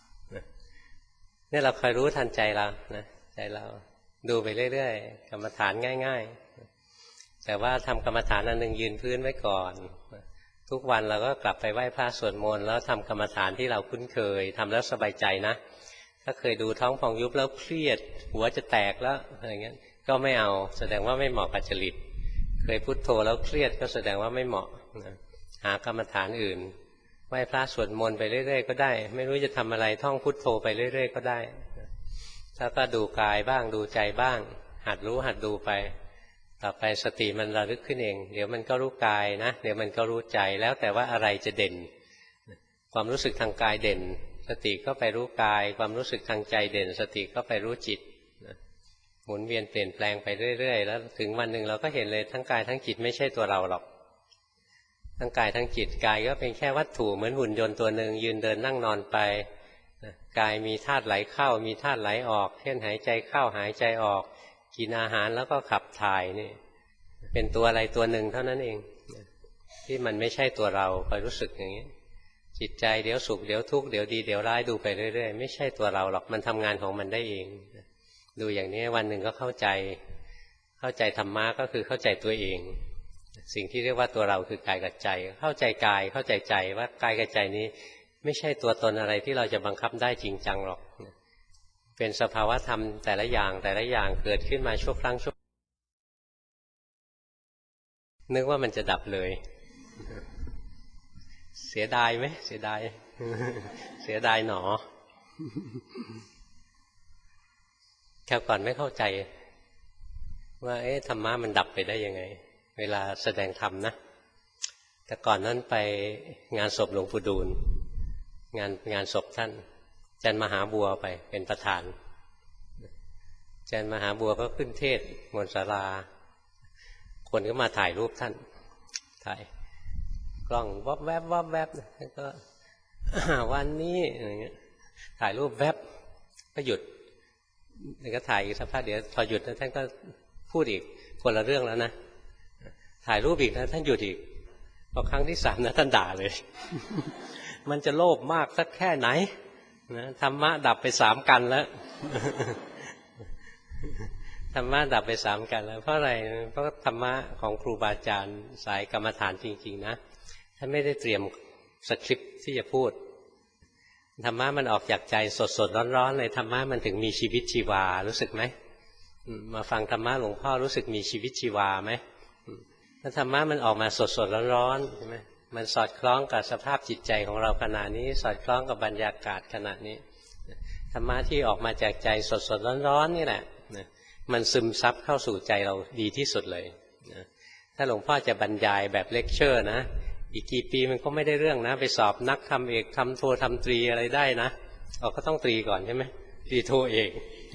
นี่เราคอยรู้ทันใจเรานะใจเราดูไปเรื่อยๆกรรมฐานง่ายๆแต่ว่าทำกรรมฐานอันหนึ่งยืนพื้นไว้ก่อนทุกวันเราก็กลับไปไหว้พระสวดมนต์แล้วทำกรรมฐานที่เราคุ้นเคยทำแล้วสบายใจนะถ้าเคยดูท้องพองยุบแล้วเครียดหัวจะแตกแล้วอะไรเงี้ยก็ไม่เอาแสดงว่าไม่เหมาะกับจริตเคยพุทโธแล้วเครียดก็แสดงว่าไม่เหมาะหากรรมฐานอื่นไหว้พระสวดมนต์ไปเรื่อยๆก็ได้ไม่รู้จะทำอะไรท่องพุทโธไปเรื่อยๆก็ได้ถ้าก็ดูกายบ้างดูใจบ้างหัดรู้หัดดูไปต่อไปสติมันระลึกขึ้นเองเดี๋ยวมันก็รู้กายนะเดี๋ยวมันก็รู้ใจแล้วแต่ว่าอะไรจะเด่นความรู้สึกทางกายเด่นสติก็ไปรู้กายความรู้สึกทางใจเด่นสติก็ไปรู้จิตหมุนเวียนเปลี่ยนแปลงไปเรื่อยๆแล้วถึงวันหนึ่งเราก็เห็นเลยทั้งกายทั้งจิตไม่ใช่ตัวเราหรอกทั้งกายทั้งจิตกายก็เป็นแค่วัตถุเหมือนหุ่นยนต์ตัวหนึ่งยืนเดินนั่งนอนไปกายมีธาตุไหลเข้ามีธาตุไหลออกเช่นหายใจเข้าหายใจออกกินอาหารแล้วก็ขับถ่ายนี่เป็นตัวอะไรตัวหนึ่งเท่านั้นเองที่มันไม่ใช่ตัวเราคอยรู้สึกอย่างนี้จิตใจเดี๋ยวสุขเดี๋ยวทุกข์เดี๋ยวดีเดี๋ยวร้ายดูไปเรื่อยๆไม่ใช่ตัวเราหรอกมันทำงานของมันได้เองดูอย่างนี้วันหนึ่งก็เข้าใจเข้าใจธรรมะก็คือเข้าใจตัวเองสิ่งที่เรียกว่าตัวเราคือกายกับใจเข้าใจกายเข้าใจใจว่ากายกับใจนี้ไม่ใช่ตัวตนอะไรที่เราจะบังคับได้จริงจังหรอกเป็นสภาวะธรรมแต่ละอย่างแต่ละอย่างเกิดขึ้นมาชั่วครั้งชั่วนึกว่ามันจะดับเลยเสียดายไหมเสียดายเสียดายหนอแค่ก่อนไม่เข้าใจว่าเอ๊ะธรรมะมันดับไปได้ยังไงเวลาแสดงธรรมนะแต่ก่อนนั้นไปงานศพหลวงปู่ดูลงานงานศพท่านอาจารย์มหาบัวไปเป็นประธานอาจารย์มหาบัวก็ขึ้นเทศน์บนศาลาคนก็มาถ่ายรูปท่านถ่ายกล้องวับแวบวับแวบแล้วก็วันนี้อะไรเงี้ยถ่ายรูปแวบก็หยุดแล้วก็ถ่ายอีกสักพักเดี๋ยวพอหยุดแล้วท่านก็พูดอีกคนละเรื่องแล้วนะถ่ายรูปอีกนะท่านหยุดอีกพอครั้งที่สามนะท่านด่าเลยมันจะโลภมากสักแค่ไหนนะธรรมะดับไปสามกันแล้วธรรมะดับไปสามกันแล้วเพราะอะไรเพราะธรรมะของครูบาอาจารย์สายกรรมฐานจริงๆนะท่านไม่ได้เตรียมสคริปต์ที่จะพูดธรรมะมันออกจากใจสดๆร้อนๆเลยธรรมะมันถึงมีชีวิตชีวารู้สึกไหมมาฟังธรรมะหลวงพ่อรู้สึกมีชีวิตชีวาไหมถ้าธรรมะมันออกมาสดสดร้อนๆใช่ไหมมันสอดคล้องกับสภาพจิตใจของเราขณะนี้สอดคล้องกับบรรยากาศขณะนี้ธรรมะที่ออกมาจากใจสดสดร้อนๆนี่แหละมันซึมซับเข้าสู่ใจเราดีที่สุดเลยถ้าหลวงพ่อจะบรรยายแบบเลคเชอร์นะอีกกี่ปีมันก็ไม่ได้เรื่องนะไปสอบนักทำเอกทำโททำตรีอะไรได้นะเราก็ต้องตรีก่อนใช่ไหมตรีโทเอก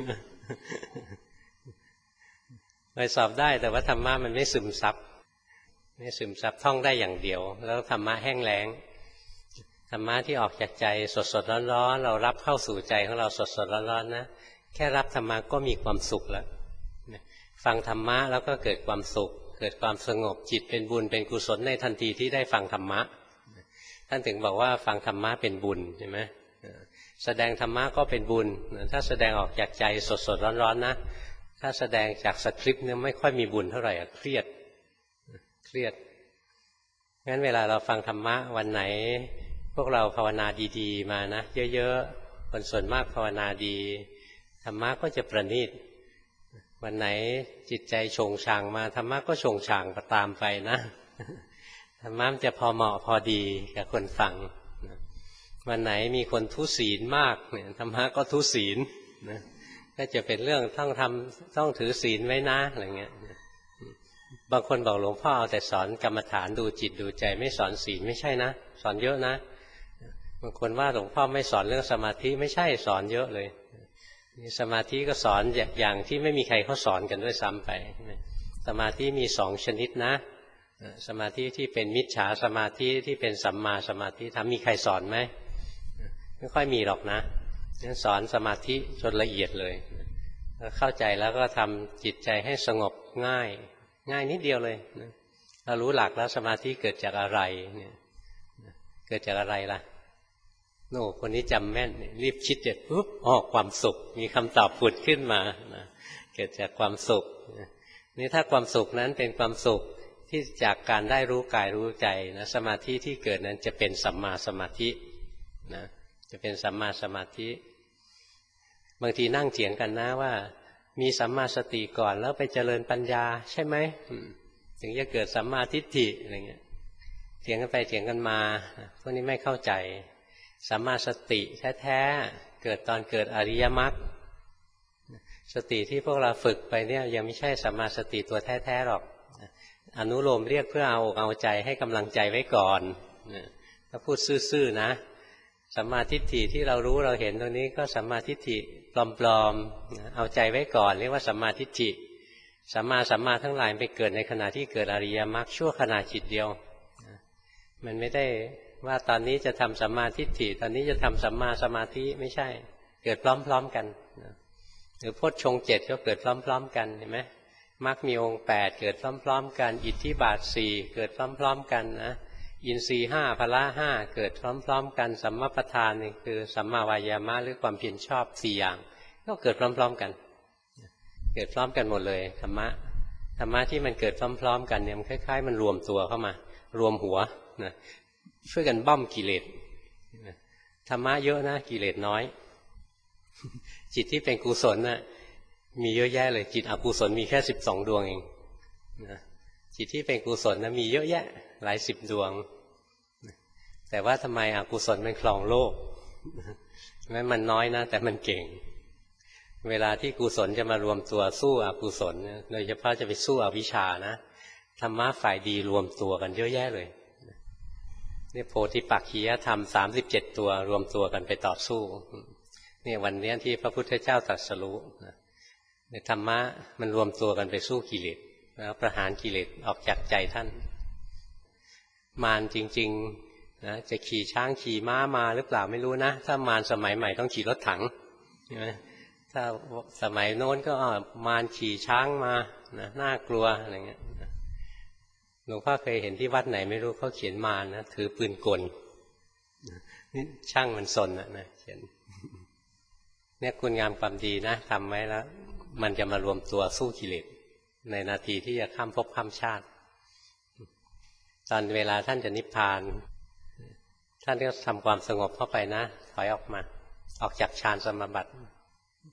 ไปสอบได้แต่ว่าธรรมะมันไม่ซึมซับไม่ซึมซับท่องได้อย่างเดียวแล้วธรรมะแห้งแล้งธรรมะที่ออกจากใจสดสดร้อนๆเรารับเข้าสู่ใจของเราสดสดร้อนๆนะแค่รับธรรมะก็มีความสุขแล้วฟังธรรมะแล้วก็เกิดความสุขเกิดความสงบจิตเป็นบุญเป็นกุศลในทันทีที่ได้ฟังธรรมะท่านถึงบอกว่าฟังธรรมะเป็นบุญใช่ไหมแสดงธรรมะก็เป็นบุญถ้าแสดงออกจากใจสดสดร้อนๆนะถ้าแสดงจากสคริปต์เนี่ยไม่ค่อยมีบุญเท่าไหร่เครียดเครียดงั้นเวลาเราฟังธรรมะวันไหนพวกเราภาวนาดีๆมานะเยอะๆคนส่วนมากภาวนาดีธรรมะก็จะประณีตวันไหนจิตใจโฉงฉางมาธรรมะก็โฉงฉางตามไปนะธรรมะมันจะพอเหมาะพอดีกับคนฟังวันไหนมีคนทุศีลมากเนี่ยธรรมะก็ทุศีลนะก็จะเป็นเรื่องต้องทำต้องถือศีลไว้นะอะไรเงี้ยบางคนบอกหลวงพ่อเอาแต่สอนกรรมฐานดูจิตดูใจไม่สอนศีลไม่ใช่นะสอนเยอะนะบางคนว่าหลวงพ่อไม่สอนเรื่องสมาธิไม่ใช่สอนเยอะเลยสมาธิก็สอนอย่างที่ไม่มีใครเขาสอนกันด้วยซ้ำไปสมาธิมีสองชนิดนะสมาธิที่เป็นมิจฉาสมาธิที่เป็นสัมมาสมาธิทำมีใครสอนไหมไม่ค่อยมีหรอกนะสอนสมาธิจนละเอียดเลยเข้าใจแล้วก็ทำจิตใจให้สงบง่ายง่ายนิดเดียวเลยเรารู้หลักแล้วสมาธิเกิดจากอะไรเนี่ยเกิดจากอะไรล่ะโน่คนนี้จำแม่นรีบคิดเด็ดปุ๊บออกความสุขมีคำตอบผุดขึ้นมานะเกิดจากความสุขนี่ถ้าความสุขนั้นเป็นความสุขที่จากการได้รู้กายรู้ใจนะสมาธิที่เกิดนั้นจะเป็นสัมมาสมาธินะจะเป็นสัมมาสมาธิบางทีนั่งเถียงกันนะว่ามีสัมมาสติก่อนแล้วไปเจริญปัญญาใช่ไหมถึงจะเกิดสัมมาทิฏฐิอะไรเงี้ยเถียงกันไปเถียงกันมาพวกนี้ไม่เข้าใจสัมมาสติแท้ๆเกิดตอนเกิดอริยมรรคสติที่พวกเราฝึกไปเนี่ยยังไม่ใช่สัมมาสติตัวแท้ๆหรอกอนุโลมเรียกเพื่อเอาเอาใจให้กำลังใจไว้ก่อนถ้าพูดซื่อๆนะสัมมาทิฏฐิที่เรารู้เราเห็นตรงนี้ก็สัมมาทิฏฐิปลอมๆเอาใจไว้ก่อนเรียกว่าสัมมาทิฏฐิสัมมาสัมมาทั้งหลายไปเกิดในขณะที่เกิดอริยมรรคชั่วขณะจิตเดียวมันไม่ได้ว่าตอนนี้จะทำสัมมาทิฏฐิตอนนี้จะทำสัมมาสมาธิไม่ใช่เกิดพร้อมๆกันหรือโพชฌงค์เจ็ดก็เกิดพร้อมๆกันเห็นไหมมรรคมีองค์แปดเกิดพร้อมๆกันอิทธิบาทสี่เกิดพร้อมๆกันนะอินทรีย์ห้าพละห้าเกิดพร้อมๆกันสัมมาประธานนี่คือสัมมาวายามะหรือความเพียรชอบสี่อย่างก็เกิดพร้อมๆกันเกิดพร้อมกันหมดเลยธรรมะธรรมะที่มันเกิดพร้อมๆกันเนี่ยมันคล้ายๆมันรวมตัวเข้ามารวมหัวนะช่วยกันบ้อมกิเลสธรรมะเยอะนะกิเลสน้อยจิตที่เป็นกุศลน่ะมีเยอะแยะเลยจิตอกุศลมีแค่สิบสองดวงเองนะจิตที่เป็นกุศลนะมีเยอะแยะหลายสิบดวงแต่ว่าทำไมอกุศลมันครองโลกงั้นมันน้อยนะแต่มันเก่งเวลาที่กุศลจะมารวมตัวสู้อกุศลโดยเฉพาะจะไปสู้อวิชชานะธรรมะฝ่ายดีรวมตัวกันเยอะแยะเลยนี่โพธิปักขียธรรมสามสิบเจ็ดตัวรวมตัวกันไปต่อสู้นี่วันนี้ที่พระพุทธเจ้าตรัสรู้ในธรรมะมันรวมตัวกันไปสู้กิเลสแล้วประหารกิเลสออกจากใจท่านมารจริงๆนะจะขี่ช้างขี่ม้ามาหรือเปล่าไม่รู้นะถ้ามารสมัยใหม่ต้องขี่รถถังใช่ไหมถ้าสมัยโน้นก็มารขี่ช้างมานะน่ากลัวอะไรเงี้ยหลวงพ่อเคยเห็นที่วัดไหนไม่รู้เขาเขียนมารนะถือปืนกลนี่ช่างมันสนนะนะเขียนเนี่ยคุณงามความดีนะทำไว้แล้วมันจะมารวมตัวสู้กิเลสในนาทีที่จะข้ามภพข้ามชาติตอนเวลาท่านจะนิพพานท่านก็ทำความสงบเข้าไปนะถอยออกมาออกจากฌานสมาบัติ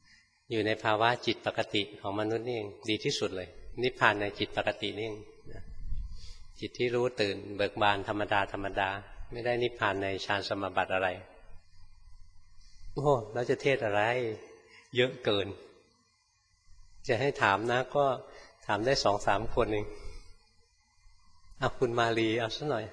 อยู่ในภาวะจิตปกติของมนุษย์นี่เองดีที่สุดเลยนิพพานในจิตปกตินี่เองจิตที่รู้ตื่นเบิกบานธรรมดาธรรมดาไม่ได้นิพพานในฌานสมาบัติอะไรโอ้แล้วจะเทศอะไรเยอะเกินจะให้ถามนะก็ถามได้สองสามคนเองเอาคุณมาลีเอาซะหน่อย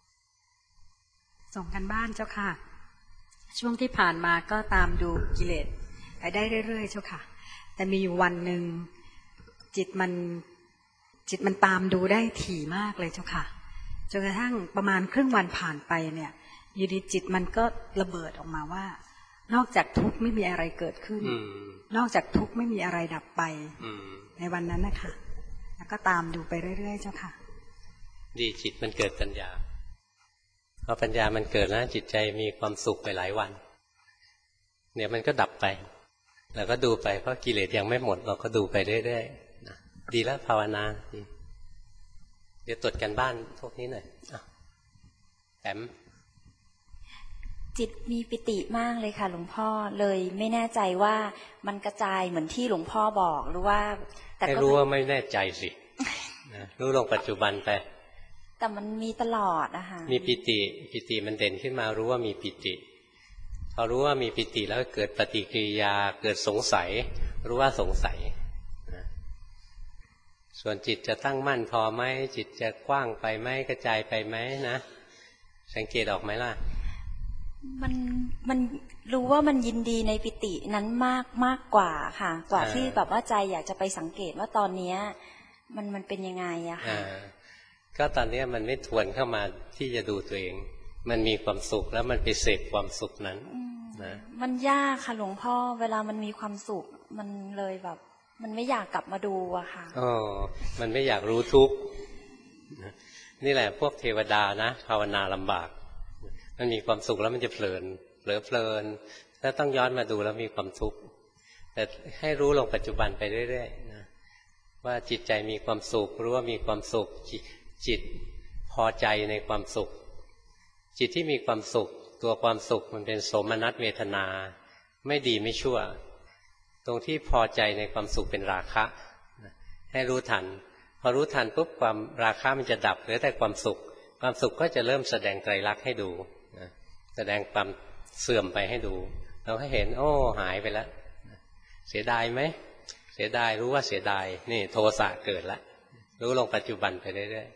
ส่งกันบ้านเจ้าค่ะช่วงที่ผ่านมาก็ตามดูกิเลสไปได้เรื่อยๆเจ้าค่ะแต่มีอยู่วันหนึ่งจิตมันจิตมันตามดูได้ถี่มากเลยเจ้าค่ะจนกระทั่งประมาณครึ่งวันผ่านไปเนี่ยอยู่ดีจิตมันก็ระเบิดออกมาว่านอกจากทุกข์ไม่มีอะไรเกิดขึ้นนอกจากทุกข์ไม่มีอะไรดับไปในวันนั้นนะคะแล้วก็ตามดูไปเรื่อยๆเจ้าค่ะดีจิตมันเกิดปัญญาพอปัญญามันเกิดแล้วจิตใจมีความสุขไปหลายวันเนี่ยมันก็ดับไปแล้วก็ดูไปเพราะกิเลสยังไม่หมดเราก็ดูไปเรื่อยๆนะดีแล้วภาวนาดีเดี๋ยวตรวจกันบ้านพวกนี้หน่อยแต้มจิตมีปิติมากเลยค่ะหลวงพ่อเลยไม่แน่ใจว่ามันกระจายเหมือนที่หลวงพ่อบอกหรือว่าแต่ให้รู้ว่าไม่แน่ใจสินะรู้ลงปัจจุบันไปแต่มันมีตลอดนะคะมีปิติปิติมันเด่นขึ้นมารู้ว่ามีปิติพอรู้ว่ามีปิติแล้วเกิดปฏิกิริยาเกิดสงสัยรู้ว่าสงสัยนะส่วนจิตจะตั้งมั่นพอไหมจิตจะกว้างไปไหมกระจายไปไหมนะสังเกตออกไหมล่ะมันมันรู้ว่ามันยินดีในปิตินั้นมากมากกว่าค่ะกว่าที่แบบว่าใจอยากจะไปสังเกตว่าตอนนี้มันมันเป็นยังไงอะค่ะก็ตอนนี้มันไม่ทวนเข้ามาที่จะดูตัวเองมันมีความสุขแล้วมันไปเสพความสุขนั้นนะมันยากค่ะหลวงพ่อเวลามันมีความสุขมันเลยแบบมันไม่อยากกลับมาดูอะค่ะอ๋อมันไม่อยากรู้ทุกข์นี่แหละพวกเทวดานะภาวนาลำบากมันมีความสุขแล้วมันจะเพลินเผลอเพลินถ้าต้องย้อนมาดูแล้วมีความทุกข์แต่ให้รู้ลงปัจจุบันไปเรื่อยๆนะว่าจิตใจมีความสุขรู้ว่ามีความสุขจิตพอใจในความสุขจิตที่มีความสุขตัวความสุขมันเป็นโสมนัสเวทนาไม่ดีไม่ชั่วตรงที่พอใจในความสุขเป็นราคะให้รู้ทันพอรู้ทันปุ๊บความราคะมันจะดับเหลือแต่ความสุขความสุขก็จะเริ่มแสดงไตรลักษณ์ให้ดูแสดงความเสื่อมไปให้ดูเราให้เห็นโอ้หายไปแล้วเสียดายไหมเสียดายรู้ว่าเสียดายนี่โทสะเกิดแล้วรู้ลงปัจจุบันไปเรื่อย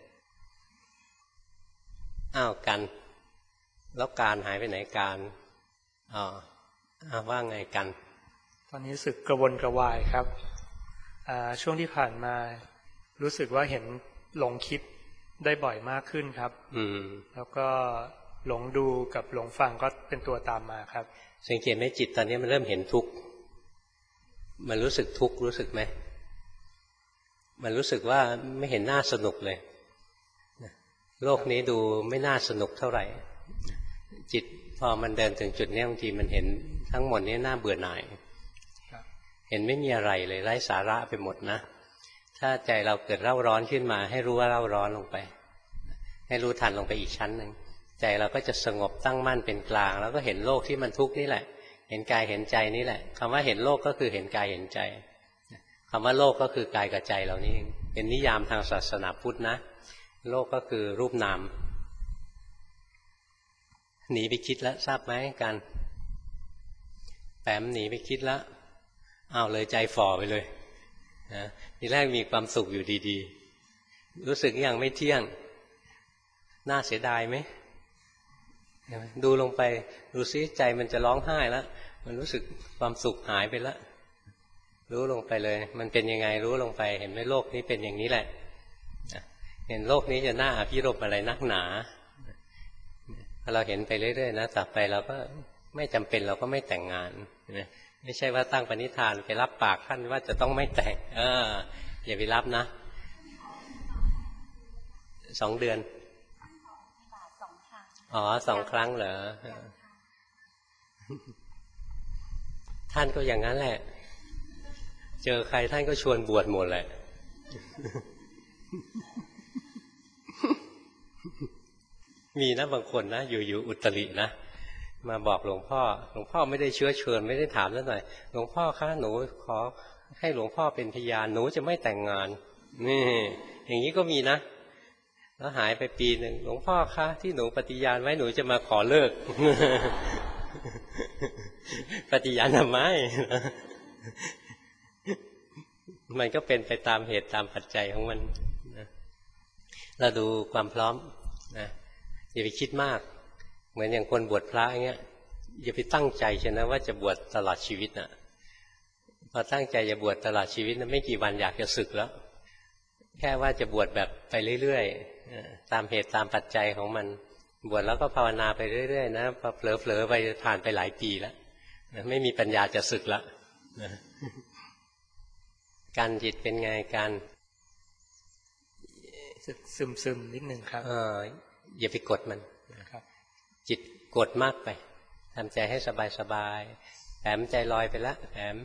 ๆอ้าวกันแล้วการหายไปไหนการอ๋ออ้าวว่าไงกันตอนนี้รู้สึกกระวนกระวายครับช่วงที่ผ่านมารู้สึกว่าเห็นหลงคิดได้บ่อยมากขึ้นครับอืมแล้วก็หลงดูกับหลงฟังก็เป็นตัวตามมาครับสังเกตไหมจิตตอนนี้มันเริ่มเห็นทุกข์มันรู้สึกทุกข์รู้สึกไหมมันรู้สึกว่าไม่เห็นน่าสนุกเลยโลกนี้ดูไม่น่าสนุกเท่าไหร่จิตพอมันเดินถึงจุดนี้บางทีมันเห็นทั้งหมดนี้น่าเบื่อหน่ายเห็นไม่มีอะไรเลยไร้สาระไปหมดนะถ้าใจเราเกิดเร่าร้อนขึ้นมาให้รู้ว่าเร่าร้อนลงไปให้รู้ทันลงไปอีกชั้นหนึ่งใจเราก็จะสงบตั้งมั่นเป็นกลางแล้วก็เห็นโลกที่มันทุกข์นี่แหละเห็นกายเห็นใจนี่แหละคำว่าเห็นโลกก็คือเห็นกายเห็นใจคำว่าโลกก็คือกายกับใจเรานี่เป็นนิยามทางศาสนาพุทธนะโลกก็คือรูปนามหนีไปคิดแล้วทราบไหมกันแปมหนีไปคิดแล้วอ้าวเลยใจฝ่อไปเลยนะทีแรกมีความสุขอยู่ดีๆรู้สึกยังไม่เที่ยงน่าเสียดายไหมดูลงไปดูซิใจมันจะร้องไห้แล้วมันรู้สึกความสุขหายไปแล้วรู้ลงไปเลยมันเป็นยังไงรู้ลงไปเห็นไหมโลกนี้เป็นอย่างนี้แหละเห็นโลกนี้จะน่าอภิรมย์อะไรนักหนาพอเราเห็นไปเรื่อยๆนะต่อไปเราก็ไม่จำเป็นเราก็ไม่แต่งงานไม่ใช่ว่าตั้งปณิธานไปรับปากท่านว่าจะต้องไม่แต่งเอออย่าไปรับนะสองเดือนอ๋อสองครั้งเหรอท่านก็อย่างนั้นแหละเจอใครท่านก็ชวนบวชหมดแหละมีนะบางคนนะอยู่ๆอุตรินะมาบอกหลวงพ่อหลวงพ่อไม่ได้เชื้อเชิญไม่ได้ถามแล้วหน่อยหลวงพ่อคะหนูขอให้หลวงพ่อเป็นพยานหนูจะไม่แต่งงานนี่อย่างนี้ก็มีนะแล้วหายไปปีหนึ่งหลวงพ่อคะที่หนูปฏิญาณไว้หนูจะมาขอเลิก ปฏิญาณทำไม มันก็เป็นไปตามเหตุตามปัจจัยของมันนะเราดูความพร้อมนะอย่าไปคิดมากเหมือนอย่างคนบวชพระอย่างเงี้ยอย่าไปตั้งใจเช่นนะว่าจะบวชตลอดชีวิตนะพอตั้งใจจะบวชตลอดชีวิตนะไม่กี่วันอยากจะสึกแล้วแค่ว่าจะบวชแบบไปเรื่อยๆตามเหตุตามปัจจัยของมันบวชแล้วก็ภาวนาไปเรื่อยๆนะพอเผลอๆไปผ่านไปหลายปีแล้วไม่มีปัญญาจะสึกละการจิตเป็นไงการซึมซึมนิดนึงครับเอออย่าไปกดมันครับจิตกดมากไปทำใจให้สบายๆแถมใจลอยไปละแถม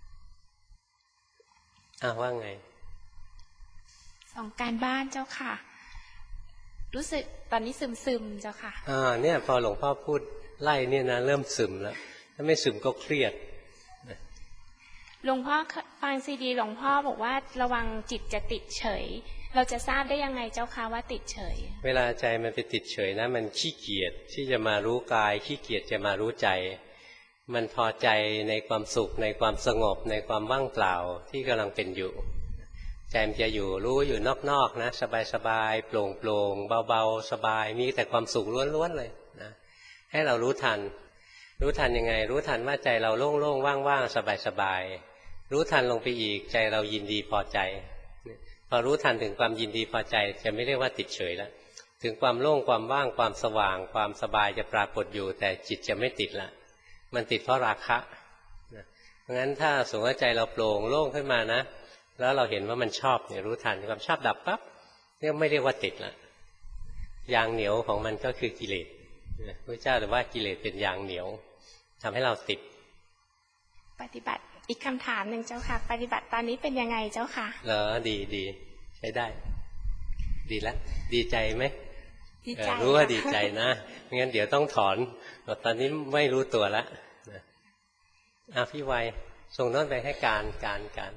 อ้าวว่าไงส่งการบ้านเจ้าค่ะรู้สึกตอนนี้ซึมซึมเจ้าค่ะอ่าเนี่ยพอหลวงพ่อพูดไล่เนี่ยนะเริ่มซึมแล้วถ้าไม่ซึมก็เครียดหลวงพ่อฟังซีดีหลวงพ่อบอกว่าระวังจิตจะติดเฉยเราจะทราบได้ยังไงเจ้าคะว่าติดเฉยเวลาใจมันไปติดเฉยนะมันขี้เกียจที่จะมารู้กายขี้เกียจจะมารู้ใจมันพอใจในความสุขในความสงบในความว่างเปล่าที่กำลังเป็นอยู่ใจมันจะอยู่รู้อยู่นอกๆนะสบายๆโปร่งโปร่งเบาๆสบายมีแต่ความสุขล้วนๆเลยนะให้เรารู้ทันรู้ทันยังไงรู้ทันว่าใจเราโล่งๆว่างๆสบายๆรู้ทันลงไปอีกใจเรายินดีพอใจพอรู้ทันถึงความยินดีพอใจจะไม่เรียกว่าติดเฉยแล้วถึงความโล่งความว่างความสว่างความสบายจะปรากฏอยู่แต่จิตจะไม่ติดละมันติดเพราะราคะเพราะงั้นถ้าสมมติว่าใจเราโปร่งโล่งขึ้นมานะแล้วเราเห็นว่ามันชอบเนี่ยรู้ทันความชอบดับปั๊บเนี่ยไม่เรียกว่าติดละยางเหนียวของมันก็คือกิเลสพระเจ้าแต่ว่ากิเลสเป็นยางเหนียวทำให้เราติดปฏิบัติอีกคำถามหนึ่งเจ้าค่ะปฏิบัติตอนนี้เป็นยังไงเจ้าค่ะเหรอดีดีใช้ได้ดีแล้วดีใจไหมดีใจรู้ว่าดีใจนะไม่งั้นเดี๋ยวต้องถอนตอนนี้ไม่รู้ตัวละอ่ะพี่วัยส่งโน้ตไปให้การการการ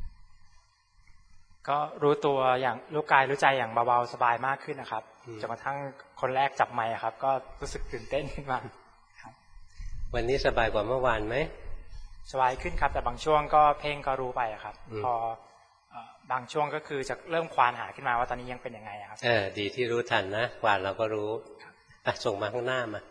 ก็รู้ตัวอย่างรู้กายรู้ใจอย่างเบาๆสบายมากขึ้นนะครับจนกระทั่งคนแรกจับไมค์ครับก็รู้สึกตื่นเต้นขึ้นมาครับวันนี้สบายกว่าเมื่อวานไหมสบายขึ้นครับแต่บางช่วงก็เพ่งก็รู้ไปครับพอบางช่วงก็คือจะเริ่มควานหาขึ้นมาว่าตอนนี้ยังเป็นยังไงครับเออดีที่รู้ทันนะควานเราก็รู้อ่ะส่งมาข้างหน้ามา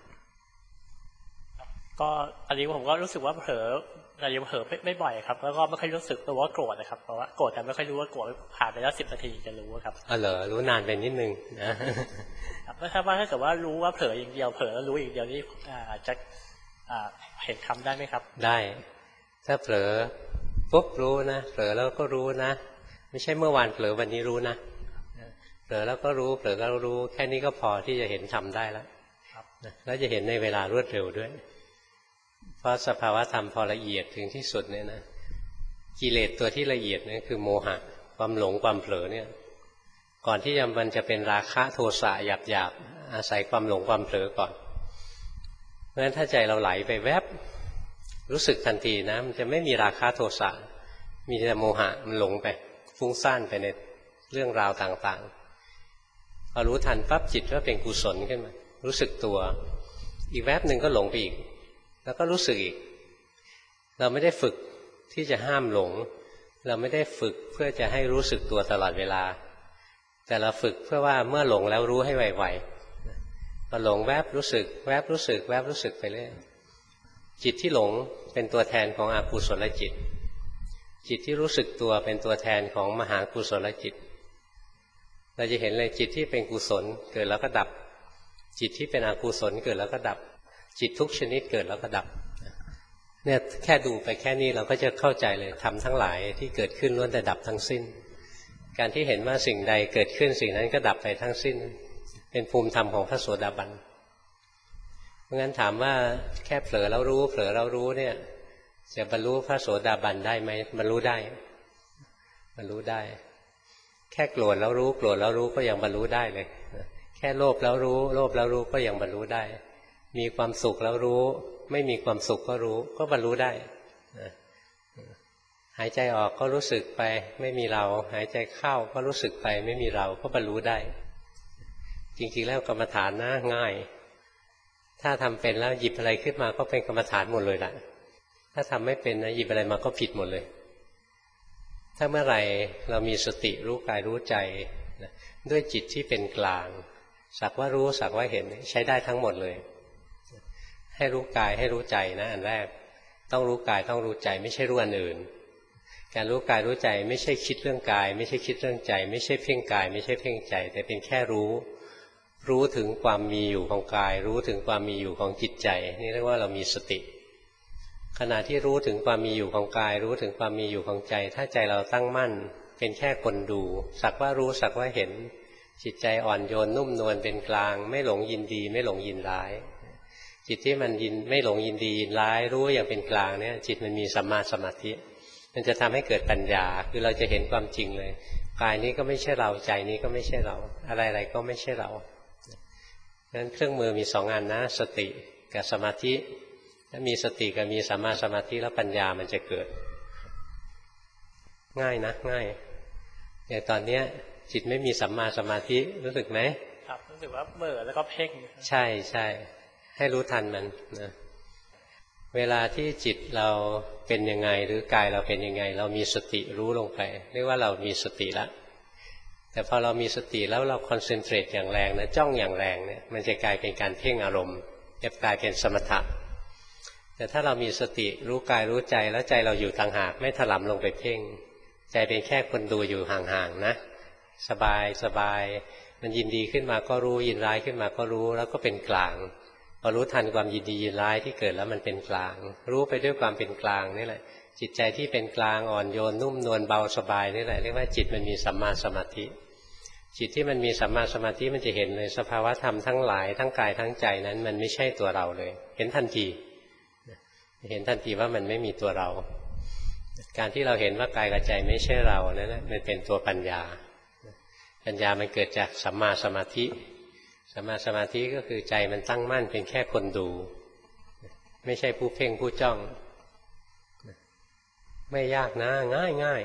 ก็อันนี้ผมก็รู้สึกว่าเผลอแต่ยังเผลอไม่บ่อยครับแล้วก็ไม่ค่อยรู้สึกตัวว่าโกรธนะครับเพราะว่าโกรธแต่ไม่ค่อยรู้ว่าโกรธผ่านไปแล้วสิบนาทีจะรู้ครับอ๋อเหรอรู้นานไปนิดนึงนะไม่ใช่ว่าถ้าเกิดว่ารู้ว่าเผลออย่างเดียวเผลอแล้วรู้อีกเดียวนี่จะเห็นคำได้ไหมครับได้ถ้าเผลอปุ๊บรู้นะเผลอแล้วก็รู้นะไม่ใช่เมื่อวานเผลอวันนี้รู้นะเผลอแล้วก็รู้เผลอแล้วรู้แค่นี้ก็พอที่จะเห็นทำได้แล้วแล้วจะเห็นในเวลารวดเร็วด้วยเพราะสภาวะธรรมพอละเอียดถึงที่สุดเนี่ยนะกิเลสตัวที่ละเอียดเนี่ยคือโมหะความหลงความเผลอเนี่ยก่อนที่มันจะเป็นราคะโทสะหยาบหยาบอาศัยความหลงความเผลอก่อนเพราะฉะนั้นถ้าใจเราไหลไปแวบรู้สึกทันทีนะมันจะไม่มีราคะโทสะมีแต่โมหะมันหลงไปฟุ้งซ่านไปในเรื่องราวต่างๆพอรู้ทันปั๊บจิตก็เป็นกุศลขึ้นมารู้สึกตัวอีกแวบหนึ่งก็หลงไปอีกแล้วก็รู้สึกอีกเราไม่ได้ฝึกที่จะห้ามหลงเราไม่ได้ฝึกเพื่อจะให้รู้สึกตัวตลอดเวลาแต่เราฝึกเพื่อว่าเมื่อหลงแล้วรู้ให้ไวๆพอหลงแวบรู้สึกแวบรู้สึกแวบรู้สึกไปเรื่อยจิตที่หลงเป็นตัวแทนของอกุศลจิตจิตที่รู้สึกตัวเป็นตัวแทนของมหากุศลจิตเราจะเห็นเลยจิตที่เป็นกุศลเกิดแล้วก็ดับจิตที่เป็นอกุศลเกิดแล้วก็ดับจิตทุกชนิดเกิดแล้วก็ดับเนี่ยแค่ดูไปแค่นี้เราก็จะเข้าใจเลยธรรมทั้งหลายที่เกิดขึ้นล้วนแต่ดับทั้งสิ้นการที่เห็นว่าสิ่งใดเกิดขึ้นสิ่งนั้นก็ดับไปทั้งสิ้นเป็นภูมิธรรมของพระโสดาบันเพราะงั้นถามว่าแค่เผลอแล้วรู้เผลอแล้วรู้เนี่ยจะบรรลุพระโสดาบันได้ไหมบรรลุได้บรรลุได้แค่โกรธแล้วรู้โกรธแล้วรู้ก็ยังบรรลุได้เลยแค่โลภแล้วรู้โลภแล้วรู้ก็ยังบรรลุได้มีความสุขแล้วรู้ไม่มีความสุขก็รู้ก็บรรลุได้หายใจออกก็รู้สึกไปไม่มีเราหายใจเข้าก็รู้สึกไปไม่มีเราก็บรรลุได้จริงๆแล้วกรรมฐานนะง่ายถ้าทำเป็นแล้วหยิบอะไรขึ้นมาก็เป็นกรรมฐานหมดเลยล่ะถ้าทำไม่เป็นนะหยิบอะไรมาก็ผิดหมดเลยถ้าเมื่อไหร่เรามีสติรู้กายรู้ใจด้วยจิตที่เป็นกลางสักว่ารู้สักว่าเห็นใช้ได้ทั้งหมดเลยให้รู้กายให้รู้ใจนะอันแรกต้องรู้กายต้องรู้ใจไม่ใช่รู้อันอื่นการรู้กายรู้ใจไม่ใช่คิดเรื่องกายไม่ใช่คิดเรื่องใจไม่ใช่เพ่งกายไม่ใช่เพ่งใจแต่เป็นแค่รู้รู้ถึงความมีอยู่ของกายรู้ถึงความมีอยู่ของจิตใจนี่เรียกว่าเรามีสติขณะที่รู้ถึงความมีอยู่ของกายรู้ถึงความมีอยู่ของใจถ้าใจเราตั้งมั่นเป็นแค่คนดูสักว่ารู้สักว่าเห็นจิตใจอ่อนโยนนุ่มนวลเป็นกลางไม่หลงยินดีไม่หลงยินร้ายจิตที่มันยินไม่หลงยินดียินร้ายรู้อย่างเป็นกลางเนี่ยจิตมันมีสัมมาสมาธิมันจะทำให้เกิดปัญญาคือเราจะเห็นความจริงเลยกายนี้ก็ไม่ใช่เราใจนี้ก็ไม่ใช่เราอะไรๆก็ไม่ใช่เรางั้นเครื่องมือมีสองอันนะสติกับสมาธิถ้ามีสติกับมีสัมมาสมาธิแล้วปัญญามันจะเกิดง่ายนะง่ายอย่างตอนเนี้ยจิตไม่มีสัมมาสมาธิรู้สึกไหมครับรู้สึกว่าเบื่อแล้วก็เพ่งใช่ใช่ให้รู้ทันมันนะเวลาที่จิตเราเป็นยังไงหรือกายเราเป็นยังไงเรามีสติรู้ลงไปเรียกว่าเรามีสติละแต่พอเรามีสติแล้วเราคอนเซนเทรตอย่างแรงนะจ้องอย่างแรงเนี่ยมันจะกลายเป็นการเพ่งอารมณ์จะกลายเป็นสมถะแต่ถ้าเรามีสติรู้กายรู้ใจแล้วใจเราอยู่ต่างหากไม่ถลำลงไปเพ่งใจเป็นแค่คนดูอยู่ห่างๆนะสบายสบายมันยินดีขึ้นมาก็รู้ยินร้ายขึ้นมาก็รู้แล้วก็เป็นกลางพอรู้ทันความยินดียินร้ายที่เกิดแล้วมันเป็นกลางรู้ไปด้วยความเป็นกลางนี่แหละจิตใจที่เป็นกลางอ่อนโยนนุ่มนวลเบาสบายนี่แหละเรียกว่าจิตมันมีสัมมาสมาธิจิตที่มันมีสัมมาสมาธิมันจะเห็นเลยสภาวะธรรมทั้งหลายทั้งกายทั้งใจนั้นมันไม่ใช่ตัวเราเลยเห็นทันทีเห็นทันทีว่ามันไม่มีตัวเราการที่เราเห็นว่ากายกับใจไม่ใช่เรานั่นแหละมันเป็นตัวปัญญาปัญญามันเกิดจากสัมมาสมาธิสัมมาสมาธิก็คือใจมันตั้งมั่นเป็นแค่คนดูไม่ใช่ผู้เพ่งผู้จ้องไม่ยากนะง่ายง่าย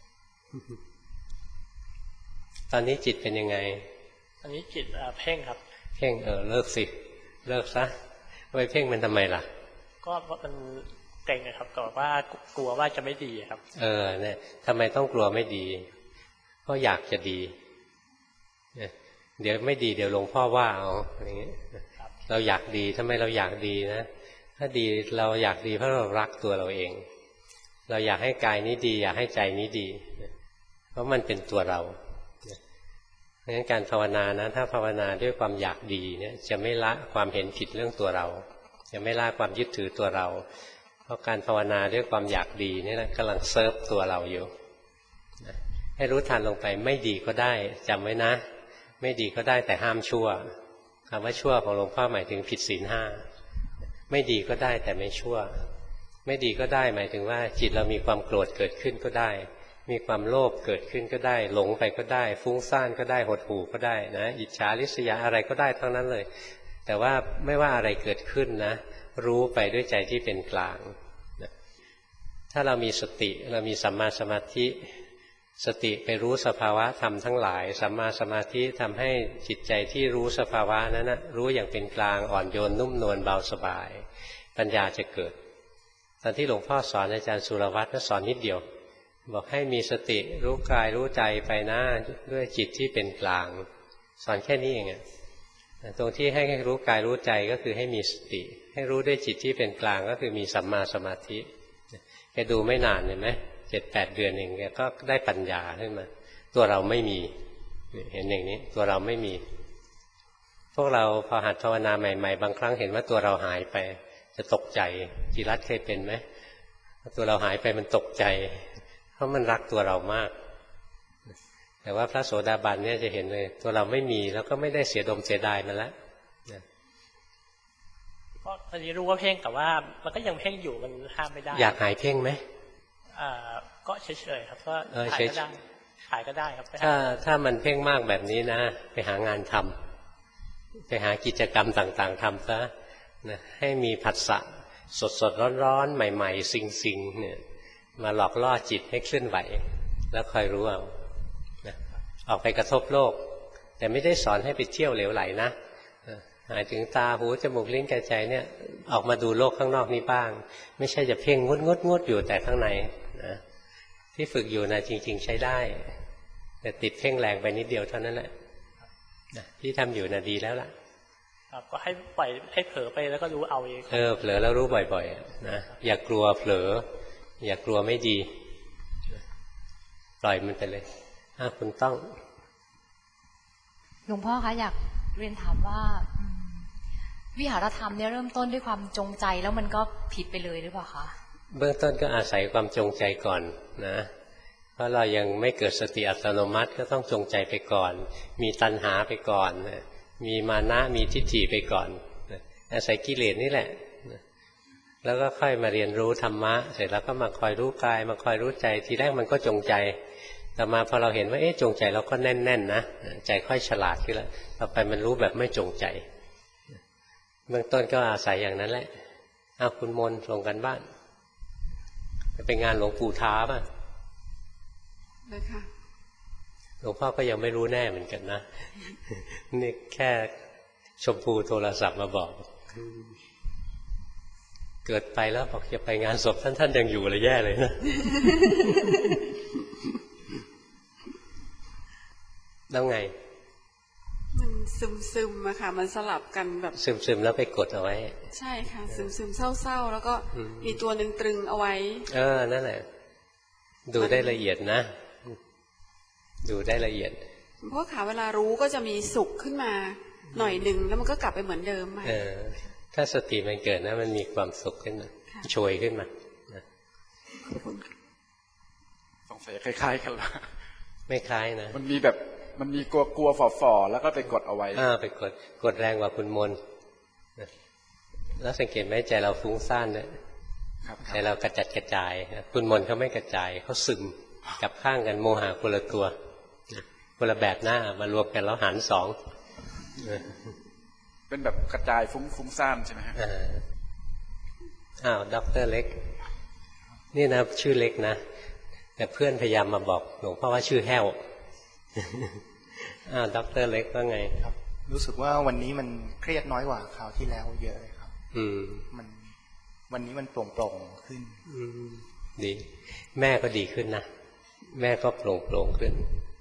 ตอนนี้จิตเป็นยังไงตอนนี้จิตเพ่งครับเพ่งเออเลิกสิเลิกซะไปเพ่งมันทำไมล่ะก็มันเกรงนะครับก็ว่ากลัวว่าจะไม่ดีครับเออเนี่ยทำไมต้องกลัวไม่ดีเพราะอยากจะดีเดี๋ยวไม่ดีเดี๋ยวหลวงพ่อว่าเอาอย่างนี้เราอยากดีทำไมเราอยากดีนะถ้าดีเราอยากดีเพราะเรารักตัวเราเองเราอยากให้กายนี้ดีอยากให้ใจนี้ดีเพราะมันเป็นตัวเราเพราะฉะนั้นการภาวนานะถ้าภาวนาด้วยความอยากดีเนี่ยจะไม่ละความเห็นผิดเรื่องตัวเราจะไม่ละความยึดถือตัวเราเพราะการภาวนาด้วยความอยากดีนี่แหละกำลังเซิร์ฟตัวเราอยู่ให้รู้ทันลงไปไม่ดีก็ได้จำไว้นะไม่ดีก็ได้แต่ห้ามชั่วคำว่าชั่วของหลวงพ่อหมายถึงผิดศีลห้าไม่ดีก็ได้แต่ไม่ชั่วไม่ดีก็ได้หมายถึงว่าจิตเรามีความโกรธเกิดขึ้นก็ได้มีความโลภเกิดขึ้นก็ได้หลงไปก็ได้ฟุ้งซ่านก็ได้หดหู่ก็ได้นะอิจฉาริษยาอะไรก็ได้ทั้งนั้นเลยแต่ว่าไม่ว่าอะไรเกิดขึ้นนะรู้ไปด้วยใจที่เป็นกลางนะถ้าเรามีสติเรามีสัมมาสมาธิสติไปรู้สภาวะธรรมทั้งหลายสัมมาสมาธิทำให้จิตใจที่รู้สภาวะนั้นนะรู้อย่างเป็นกลางอ่อนโยนนุ่มนวลเบาสบายปัญญาจะเกิดตอนที่หลวงพ่อสอนอาจารย์สุรวัตรก็สอนนิดเดียวบอกให้มีสติรู้กายรู้ใจไปนะด้วยจิตที่เป็นกลางสอนแค่นี้เองตรงที่ให้รู้กายรู้ใจก็คือให้มีสติให้รู้ด้วยจิตที่เป็นกลางก็คือมีสัมมาสมาธิแกดูไม่นานเห็นไหมเจ็ดแปดเดือนเองแกก็ได้ปัญญาขึ้นมาตัวเราไม่มีเห็นอย่างนี้ตัวเราไม่มีพวกเราพอหัดภาวนาใหม่ๆบางครั้งเห็นว่าตัวเราหายไปจะตกใจจิรัตเคยเป็นไหมตัวเราหายไปมันตกใจเพราะมันรักตัวเรามากแต่ว่าพระโสดาบันเนี่ยจะเห็นเลยตัวเราไม่มีแล้วก็ไม่ได้เสียดมเสียดายมันแล้วเพราะตอนนี้รู้ว่าเพ่งแต่ว่ามันก็ยังเพ่งอยู่มันห้ามไม่ได้อยากหายเพ่งไหมอ่าก็เฉยๆครับก็ขายก็ได้ขายก็ได้ครับถ้าถ้ามันเพ่งมากแบบนี้นะไปหางานทำไปหากิจกรรมต่างๆทำซะนะให้มีผัสสะสดสดร้อนร้อนใหม่ๆสิงๆเนี่ยมาหลอกล่อจิตให้เคลื่อนไหวแล้วคอยรู้เอานะออกไปกระทบโลกแต่ไม่ได้สอนให้ไปเที่ยวเหลวไหลนะหมายถึงตาหูจมูกลิ้นกายใจเนี่ยออกมาดูโลกข้างนอกนี้บ้างไม่ใช่จะเพ่งงดงดงดอยู่แต่ข้างในนะที่ฝึกอยู่นะจริงๆใช้ได้แต่ติดเพ่งแรงไปนิดเดียวเท่านั้นแหละนะที่ทำอยู่นะดีแล้วล่ะก็ให้ปล่อยให้เผลอไปแล้วก็รู้เอาเองเออเผลอแล้วรู้บ่อยๆนะอย่ากลัวเผลออย่ากลัวไม่ดีปล่อยมันไปเลยถ้าคุณต้องหลวงพ่อคะอยากเรียนถามว่าวิหารธรรมเนี่ยเริ่มต้นด้วยความจงใจแล้วมันก็ผิดไปเลยหรือเปล่าคะเบื้องต้นก็อาศัยความจงใจก่อนนะเพราะเรายังไม่เกิดสติอัตโนมัติก็ต้องจงใจไปก่อนมีตัณหาไปก่อนมีมานะมีทิฏฐิไปก่อนอาศัยกิเลสนี่แหละแล้วก็ค่อยมาเรียนรู้ธรรมะเสร็จแล้วก็มาคอยรู้กายมาคอยรู้ใจทีแรกมันก็จงใจต่อมาพอเราเห็นว่าเอ๊ะจงใจเราก็แน่นๆนะใจค่อยฉลาดขึ้นแล้วต่อไปมันรู้แบบไม่จงใจเบื้องต้นก็อาศัยอย่างนั้นแหละเอาคุณมนต์ลงกันบ้านจะเป็นงานหลวงปู่ท้าป่ะนะคะหลวงพ่อก็ยังไม่รู้แน่เหมือนกันนะนี่แค่ชมพูโทรศัพท์มาบอกเกิดไปแล้วบอกจะไปงานศพท่านท่านยังอยู่เลยแย่เลยนะแล้วไงมันซึมซึมอะค่ะมันสลับกันแบบซึมซึมแล้วไปกดเอาไว้ใช่ค่ะซึมซึมเศร้าๆแล้วก็มีตัวหนึ่งตรึงเอาไว้เออนั่นแหละดูได้ละเอียดนะดูได้ละเอียดเพราะขาเวลารู้ก็จะมีสุขขึ้นมาหน่อยหนึ่งแล้วมันก็กลับไปเหมือนเดิมเออถ้าสติมันเกิดนะมันมีความสุขขึ้นมาโชยขึ้นมาสงสัยคล้ายๆกันละไม่คล้ายนะมันมีแบบมันมีกลัวกลัวฝ่อๆแล้วก็ไปกดเอาไว้อ่าไปกดกดแรงกว่าคุณมนแล้วสังเกตไหมใจเราฟุ้งซ่านเนี่ยใจเรากระจัดกระจายคุณมนเขาไม่กระจายเขาซึมกับข้างกันโมหะคนละตัวคนละแบบหน้ามารวมกันแล้วหารสองเป็นแบบกระจายฟุ้งฟุ้งซ่านใช่ไหมฮะอ้าวด็อกเตอร์เล็กนี่นะชื่อเล็กนะแต่เพื่อนพยายามมาบอกหลวงพ่อว่าชื่อแห้วอ้าวด็อกเตอร์เล็กว่าไงครับรู้สึกว่าวันนี้มันเครียดน้อยกว่าคราวที่แล้วเยอะเลยครับอืมมันวันนี้มันโปร่งโปร่งขึ้นอืมดีแม่ก็ดีขึ้นนะแม่ก็โปร่งโปร่งขึ้น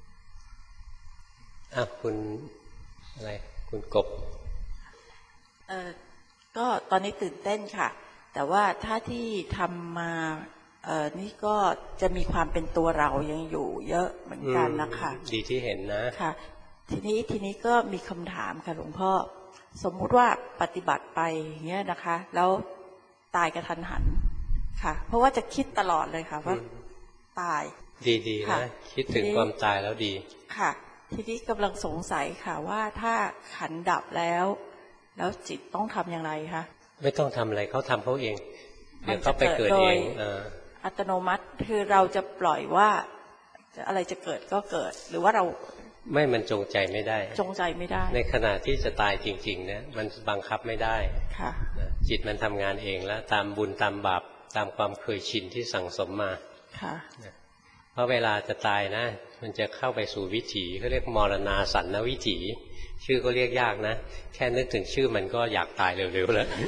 อ้าวคุณอะไรคุณกบเออก็ตอนนี้ตื่นเต้นค่ะแต่ว่าถ้าที่ทำมาเออนี่ก็จะมีความเป็นตัวเรายังอยู่เยอะเหมือนกันนะคะดีที่เห็นนะค่ะทีนี้ทีนี้ก็มีคำถามค่ะหลวงพ่อสมมุติว่าปฏิบัติไปอย่างเงี้ยนะคะแล้วตายกระทันหันค่ะเพราะว่าจะคิดตลอดเลยค่ะว่าตายดีๆนะคิดถึงความตายแล้วดีค่ะทีนี้กำลังสงสัยค่ะว่าถ้าขันดับแล้วแล้วจิตต้องทำอย่างไรคะไม่ต้องทำอะไรเขาทำเขาเองเดี๋ยวเขาไปเกิดเองอัตโนมัติคือเราจะปล่อยว่าอะไรจะเกิดก็เกิดหรือว่าเราไม่มันจงใจไม่ได้จงใจไม่ได้ในขณะที่จะตายจริงๆเนี่ยมันบังคับไม่ได้ค่ะจิตมันทำงานเองแล้วตามบุญตามบาปตามความเคยชินที่สั่งสมมาค่ะเพราะเวลาจะตายนะมันจะเข้าไปสู่วิถีเขาเรียกมรณาสันนวิถีชื่อก็เรียกยากนะแค่นึกถึงชื่อมันก็อยากตายเร็วๆแล้ว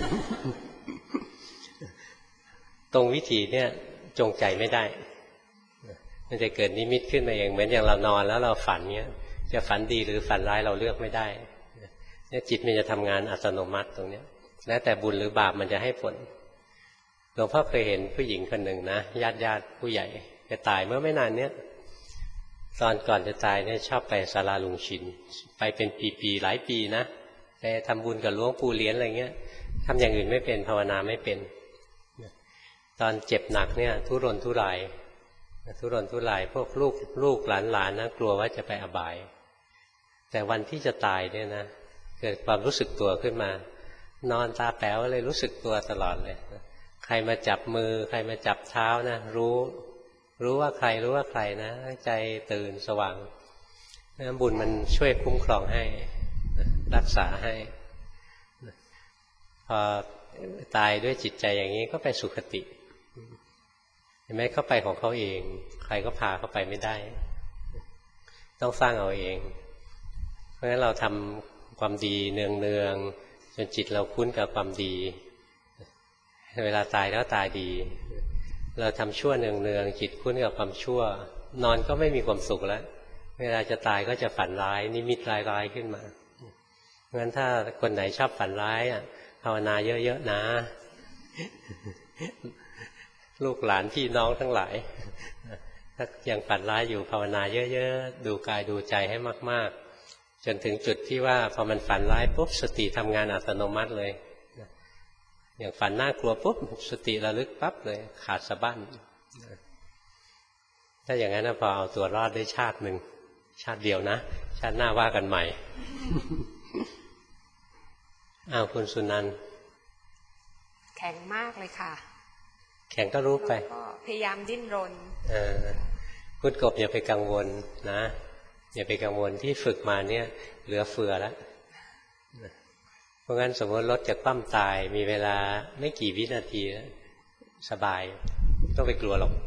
ตรงวิถีเนี่ยจงใจไม่ได้มันจะเกิดนิมิตขึ้นมาเองเหมือนอย่างเรานอนแล้วเราฝันเนี้ยจะฝันดีหรือฝันร้ายเราเลือกไม่ได้เนี่ยจิตมันจะทำงานอัตโนมัติตรงเนี้ยแล้วแต่บุญหรือบาปมันจะให้ผลหลวงพ่อเคยเห็นผู้หญิงคนหนึ่งนะญาติญาติผู้ใหญ่จะตายเมื่อไม่นานเนี้ยตอนก่อนจะตายเนี่ยชอบไปศาลาลุงชินไปเป็นปีๆหลายปีนะไปทำบุญกับหลวงปู่เหรียญอะไรเงี้ยทำอย่างอื่นไม่เป็นภาวนาไม่เป็นตอนเจ็บหนักเนี่ยทุรนทุรายทุรนทุรายพวกลูกลูกหลานๆนะกลัวว่าจะไปอบายแต่วันที่จะตายเนี่ยนะเกิดความรู้สึกตัวขึ้นมานอนตาแป๋วเลยรู้สึกตัวตลอดเลยใครมาจับมือใครมาจับเท้านะรู้รู้ว่าใครรู้ว่าใครนะใจตื่นสว่างนะบุญมันช่วยคุ้มครองให้รักษาให้พพอตายด้วยจิตใจอย่างนี้ก็ไปสุคติเห็นไหมเขาไปของเขาเองใครก็พาเขาไปไม่ได้ต้องสร้างเอาเองเพราะฉะนั้นเราทำความดีเนืองๆจนจิตเราคุ้นกับความดีเวลาตายแล้วตายดีเราทำชั่วเนืองๆจิตคุ้นกับความชั่วนอนก็ไม่มีความสุขแล้วเวลาจะตายก็จะฝันร้ายนิมิตร้ายๆขึ้นมาเพราะฉะนั้นถ้าคนไหนชอบฝันร้ายอ่ะภาวนาเยอะๆนะลูกหลานพี่น้องทั้งหลายถ้ายังฝันร้ายอยู่ภาวนาเยอะๆดูกายดูใจให้มากๆจนถึงจุดที่ว่าพอมันฝันร้ายปุ๊บสติทำงานอัตโนมัติเลยอย่างฝันน่ากลัวปุ๊บสติระลึกปั๊บเลยขาดสะบั้นถ้าอย่างนั้นพอเอาตัวรอดได้ชาติหนึ่งชาติเดียวนะชาติหน้าว่ากันใหม่อ้าวคุณสุนันท์แข็งมากเลยค่ะแข็งก็รู้ไปพยายามดิ้นรนเออคุณกบอย่าไปกังวลนะอย่าไปกังวลที่ฝึกมาเนี่ยเหลือเฟือแล้วเพราะงั้นสมมติรถจะคว่ำตายมีเวลาไม่กี่วินาทีสบายต้องไปกลัวหรอก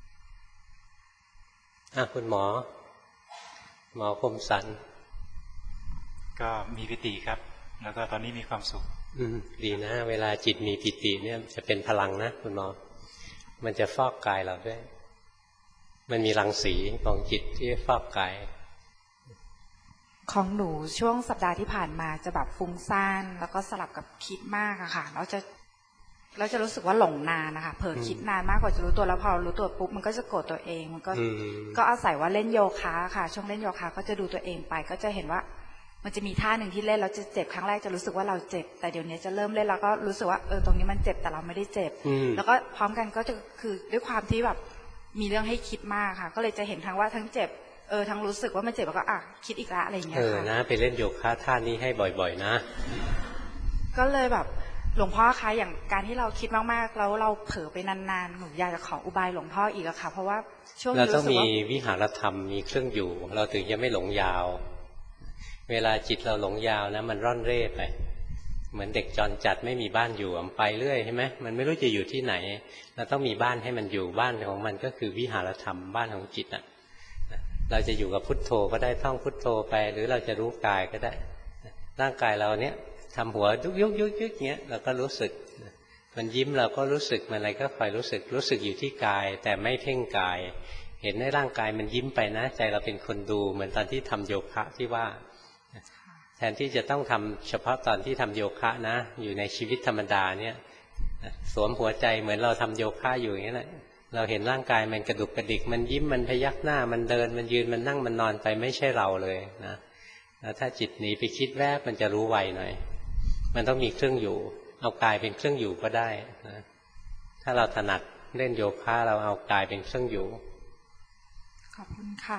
อ่ะคุณหมอหมอคมสันก็มีปิติครับแล้วก็ตอนนี้มีความสุขอืมดีนะเวลาจิตมีปิติเนี่ยจะเป็นพลังนะคุณหมอมันจะฟอกกายเราด้วยมันมีรังสีของจิตที่ฟอกกายของหนูช่วงสัปดาห์ที่ผ่านมาจะแบบฟุ้งซ่านแล้วก็สลับกับคิดมากอะค่ะเราจะเราจะรู้สึกว่าหลงนานนะคะเผลอคิดนานมากกว่าจะรู้ตัวแล้วพอรู้ตัวปุ๊บมันก็จะโกรธตัวเองมันก็ก็อาศัยว่าเล่นโยคะค่ะช่วงเล่นโยคะก็จะดูตัวเองไปก็จะเห็นว่ามันจะมีท่าหนึ่งที่เล่นแล้วจะเจ็บครั้งแรกจะรู้สึกว่าเราเจ็บแต่เดี๋ยวนี้จะเริ่มเล่นแล้วก็รู้สึกว่าเออตรงนี้มันเจ็บแต่เราไม่ได้เจ็บแล้วก็พร้อมกันก็จะคือด้วยความที่แบบมีเรื่องให้คิดมากค่ะก็เลยจะเห็นทั้งว่าทั้งเจ็บเออทั้งรู้สึกว่ามันเจ็บแล้วก็อ่ะคิดอีกละอะไรอย่างเงี้ยค่ะเออนะไปเล่นโยคะท่านี้ให้บ่อยๆนะก็เลยแบบหลวงพ่อคะอย่างการที่เราคิดมากๆแล้วเราเผลอไปนานๆหนูอยากจะขออุบายหลวงพ่ออีกอะค่ะเพราะว่าช่วงนี้รู้สึกว่าเราต้องมีวิหารธรรมมีเครื่องอยู่เราถึงจะไม่หลงยาวเวลาจิตเราหลงยาวนะมันร่อนเร่ไปเหมือนเด็กจรจัดไม่มีบ้านอยู่ไปเรื่อยใช่ไหมมันไม่รู้จะอยู่ที่ไหนเราต้องมีบ้านให้มันอยู่บ้านของมันก็คือวิหารธรรมบ้านของจิตอ่ะเราจะอยู่กับพุทโธก็ได้ท่องพุทโธไปหรือเราจะรู้กายก็ได้ร่างกายเราเนี้ยทำหัวยุกยุกยุกยุกเงี้ยเราก็รู้สึกมันยิ้มเราก็รู้สึกมันอะไรก็คอยรู้สึกรู้สึกอยู่ที่กายแต่ไม่เพ่งกายเห็นในร่างกายมันยิ้มไปนะใจเราเป็นคนดูเหมือนตอนที่ทำโยคะที่ว่าแทนที่จะต้องทำเฉพาะตอนที่ทำโยคะนะอยู่ในชีวิตธรรมดาเนี่ยสวมหัวใจเหมือนเราทำโยคะอยู่อย่างนี้แหละเราเห็นร่างกายมันกระดุกกระดิกมันยิ้มมันพยักหน้ามันเดินมันยืนมันนั่งมันนอนไปไม่ใช่เราเลยนะแล้วถ้าจิตหนีไปคิดแวบมันจะรู้ไวหน่อยมันต้องมีเครื่องอยู่เอากายเป็นเครื่องอยู่ก็ได้นะถ้าเราถนัดเล่นโยคะเราเอากายเป็นเครื่องอยู่ขอบคุณค่ะ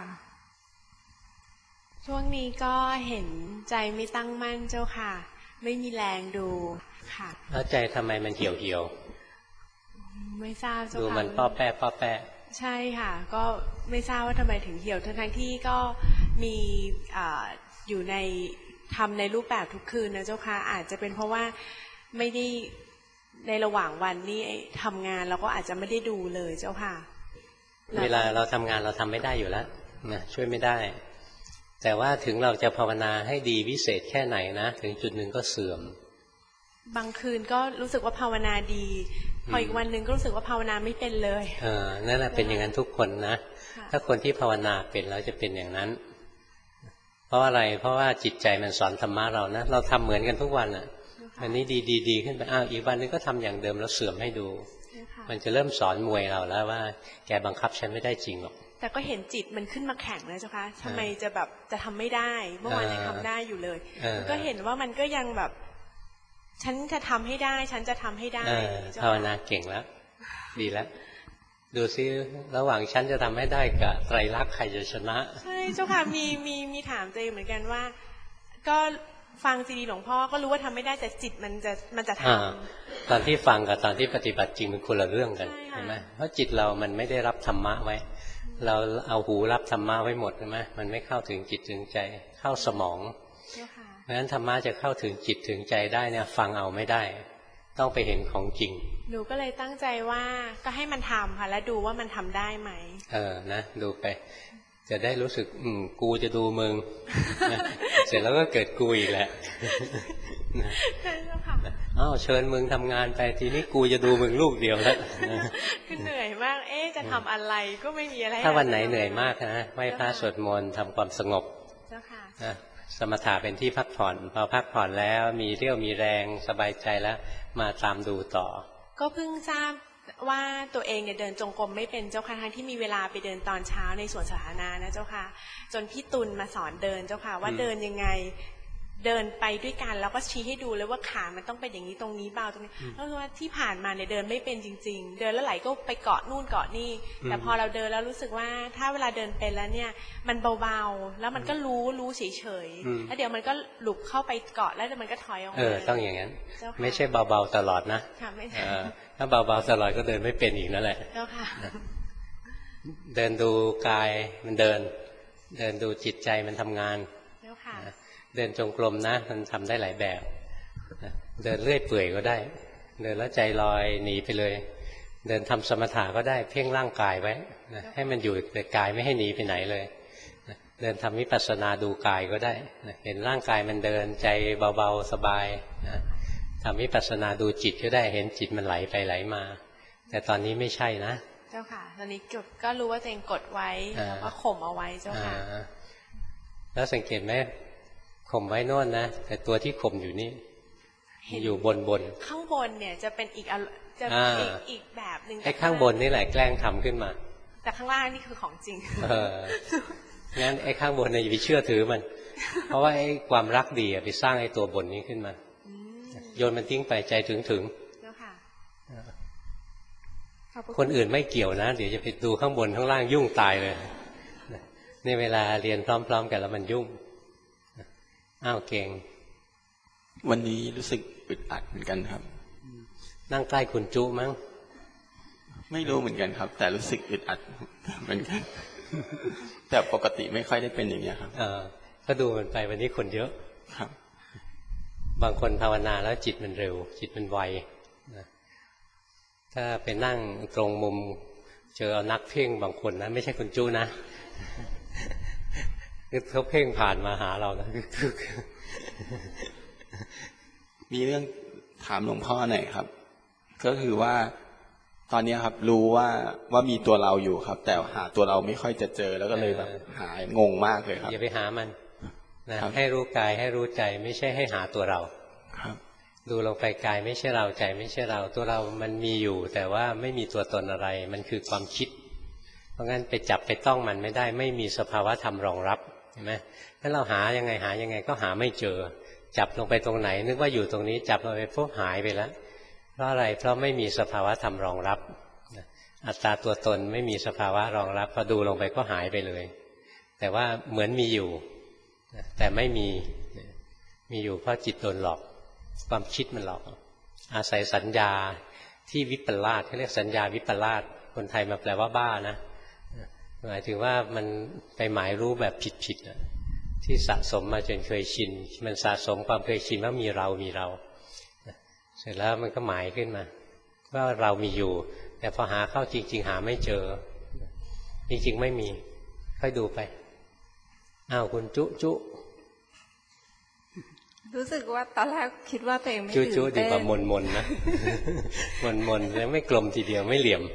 ช่วงนี้ก็เห็นใจไม่ตั้งมั่นเจ้าค่ะไม่มีแรงดูค่ะแล้วใจทำไมมันเหี่ยวเหี่ยวไม่ทราบเจ้าค่ะดูมันป้อแป้ป้อแป้ใช่ค่ะก็ไม่ทราบว่าทำไมถึงเหี่ยวทั้งที่ก็มีอ่าอยู่ในทำในรูปแบบทุกคืนนะเจ้าค่ะอาจจะเป็นเพราะว่าไม่ได้ในระหว่างวันนี่ทำงานเราก็อาจจะไม่ได้ดูเลยเจ้าค่ะเวลาเราทำงานเราทำไม่ได้อยู่แล้วนะช่วยไม่ได้แต่ว่าถึงเราจะภาวนาให้ดีวิเศษแค่ไหนนะถึงจุดหนึ่งก็เสื่อมบางคืนก็รู้สึกว่าภาวนาดีพออีกวันหนึ่งก็รู้สึกว่าภาวนาไม่เป็นเลยเออนั่นแหละเป็นอย่างนั้นทุกคนนะถ้าคนที่ภาวนาเป็นแล้วจะเป็นอย่างนั้นเพราะอะไรเพราะว่าจิตใจมันสอนธรรมะเรานะเราทำเหมือนกันทุกวันอ่ะอันนี้ดีดีดีขึ้นไปอ้าวอีกวันนึงก็ทำอย่างเดิมแล้วเสื่อมให้ดูมันจะเริ่มสอนมวยเราแล้วว่าแกบังคับฉันไม่ได้จริงหรอกแต่ก็เห็นจิตมันขึ้นมาแข็งเลยเจ้าคะทำไมจะแบบจะทำไม่ได้เมื่อวานยังทำได้อยู่เลยก็เห็นว่ามันก็ยังแบบฉันจะทำให้ได้ฉันจะทำให้ได้ภาวนาเก่งแล้วดีแล้วดูซิระหว่างฉันจะทำให้ได้กับไตรลักษณ์ใครจะชนะใช่เจ้าค่ะมีมีมีถามตัวเองเหมือนกันว่าก็ฟังซีดีหลวงพ่อก็รู้ว่าทำไม่ได้แต่จิตมันจะมันจะทำตอนที่ฟังกับตอนที่ปฏิบัติจริงมันคนละเรื่องกันเห็นไหมเพราะจิตเรามันไม่ได้รับธรรมะไว้เราเอาหูรับธรรมะไว้หมดใช่ไหมมันไม่เข้าถึงจิตถึงใจเข้าสมองเพราะฉะนั้นธรรมะจะเข้าถึงจิตถึงใจได้เนี่ยฟังเอาไม่ได้ต้องไปเห็นของจริงหนูก็เลยตั้งใจว่าก็ให้มันทำค่ะแล้วดูว่ามันทำได้ไหมเออนะดูไปจะได้รู้สึกอืมกูจะดูมึง เสร็จแล้วก็เกิดกูอีกแหละอ้าวเชิญมึงทำงานไปทีนี้กูจะดูมึงลูกเดียวแล้วคือเหนื่อยมากเอ๊ะจะทำอะไรก็ไม่มีอะไรถ้าวันไหนเหนื่อยมากนะไหว้พระสวดมนต์ทำความสงบเจ้าค่ะนะสมถะเป็นที่พักผ่อนพอพักผ่อนแล้วมีเรี่ยวมีแรงสบายใจแล้วมาตามดูต่อก็เพิ่งทราบว่าตัวเองเนี่ยเดินจงกรมไม่เป็นเจ้าค่ะทั้งที่มีเวลาไปเดินตอนเช้าในสวนสาธารณะนะเจ้าค่ะจนพี่ตุลมาสอนเดินเจ้าค่ะว่าเดินยังไงเดินไปด้วยกันแล้วก็ชี้ให้ดูเลยว่าขามันต้องเป็นอย่างนี้ตรงนี้เบาตรงนี้แล้วว่าที่ผ่านมาเนี่ยเดินไม่เป็นจริงๆเดินแล้วไหลก็ไปเกาะนู่นเกาะนี่แต่พอเราเดินแล้วรู้สึกว่าถ้าเวลาเดินเป็นแล้วเนี่ยมันเบาๆแล้วมันก็รู้รู้เฉยๆแล้วเดี๋ยวมันก็หลุดเข้าไปเกาะแล้วเดี๋ยวมันก็ถอยออกมาเออต้องอย่างนั้นไม่ใช่เบาๆตลอดนะถ้าเบาๆตลอดก็เดินไม่เป็นอีกนั่นแหละเดินดูกายมันเดินเดินดูจิตใจมันทำงานเดินจงกรมนะมันทำได้หลายแบบเดินเลื่อยเปื่อยก็ได้เดินแล้วใจลอยหนีไปเลยเดินทำสมถะก็ได้เพ่งร่างกายไว้ให้มันอยู่แต่กายไม่ให้หนีไปไหนเลยเดินทำวิปัสสนาดูกายก็ได้เห็นร่างกายมันเดินใจเบาๆสบายทำวิปัสสนาดูจิตก็ได้เห็นจิตมันไหลไปไหลมาแต่ตอนนี้ไม่ใช่นะเจ้าค่ะตอนนี้กดก็รู้ว่าตัวเองกดไว้แล้วก็ข่มเอาไว้เจ้าค่ะแล้วสังเกตไหมข่มไว้โน่นนะแต่ตัวที่ข่มอยู่นี่อยู่บนบนข้างบนเนี่ยจะเป็นอีกจะอีกอีกแบบหนึ่งไอ้ข้างบนนี่แหละแกล้งทำขึ้นมาแต่ข้างล่างนี่คือของจริงเอองั้นไอ้ข้างบนเนี่ยอย่าไปเชื่อถือมันเพราะว่าไอ้ความรักดีไปสร้างไอ้ตัวบนนี้ขึ้นมาโยนมันทิ้งไปใจถึงถึงคนอื่นไม่เกี่ยวนะเดี๋ยวจะไปดูข้างบนข้างล่างยุ่งตายเลยในเวลาเรียนพร้อมๆกันแล้วมันยุ่งอ้าวเก่งวันนี้รู้สึกอึดอัดเหมือนกันครับนั่งใกล้คุณจุมั้งไม่รู้เหมือนกันครับแต่รู้สึกอึดอัดเหมือนกันแต่ปกติไม่ค่อยได้เป็นอย่างนี้ครับเออก็ดูมันไปวันนี้คนเยอะครับบางคนภาวนาแล้วจิตมันเร็วจิตมันไวถ้าไปนั่งตรงมุมเจอเอานักเพ่งบางคนนะไม่ใช่คุณจุนะเขาเพ่งผ่านมาหาเรานะมีเรื่องถามหลวงพ่อหน่อยครับก็คือว่าตอนนี้ครับรู้ว่าว่ามีตัวเราอยู่ครับแต่หาตัวเราไม่ค่อยจะเจอแล้วก็เลยแบบหางงมากเลยครับอย่าไปหามันนะให้รู้กายให้รู้ใจไม่ใช่ให้หาตัวเราครับดูลงไปกายไม่ใช่เราใจไม่ใช่เราตัวเรามันมีอยู่แต่ว่าไม่มีตัวตนอะไรมันคือความคิดเพราะงั้นไปจับไปต้องมันไม่ได้ไม่มีสภาวะธรรมรองรับเห็นไหมถ้าเราหายังไงหายังไงก็หาไม่เจอจับลงไปตรงไหนนึกว่าอยู่ตรงนี้จับลงไปปุ๊บหายไปแล้วเพราะอะไรเพราะไม่มีสภาวะธรรมรองรับอัตตาตัวตนไม่มีสภาวะรองรับพอดูลงไปก็หายไปเลยแต่ว่าเหมือนมีอยู่แต่ไม่มีมีอยู่เพราะจิตโดนหลอกความคิดมันหลอกอาศัยสัญญาที่วิปลาสเขาเรียกสัญญาวิปลาสคนไทยมาแปลว่าบ้านะหมายถึงว่ามันไปหมายรู้แบบผิดๆที่สะสมมาจนเคยชินมันสะสมความเคยชินว่ามีเรามีเราเสร็จแล้วมันก็หมายขึ้นมาว่าเรามีอยู่แต่พอหาเข้าจริงๆหาไม่เจอจริงๆไม่มีค่อยดูไปอ้าวคุณจุจุรู้สึกว่าตอนแรกคิดว่าตัวเองไม่ตื่นเต้นจุจุดีกว่ามนมนนะมนมนแล้วไม่กลมทีเดียวไม่เหลี่ยม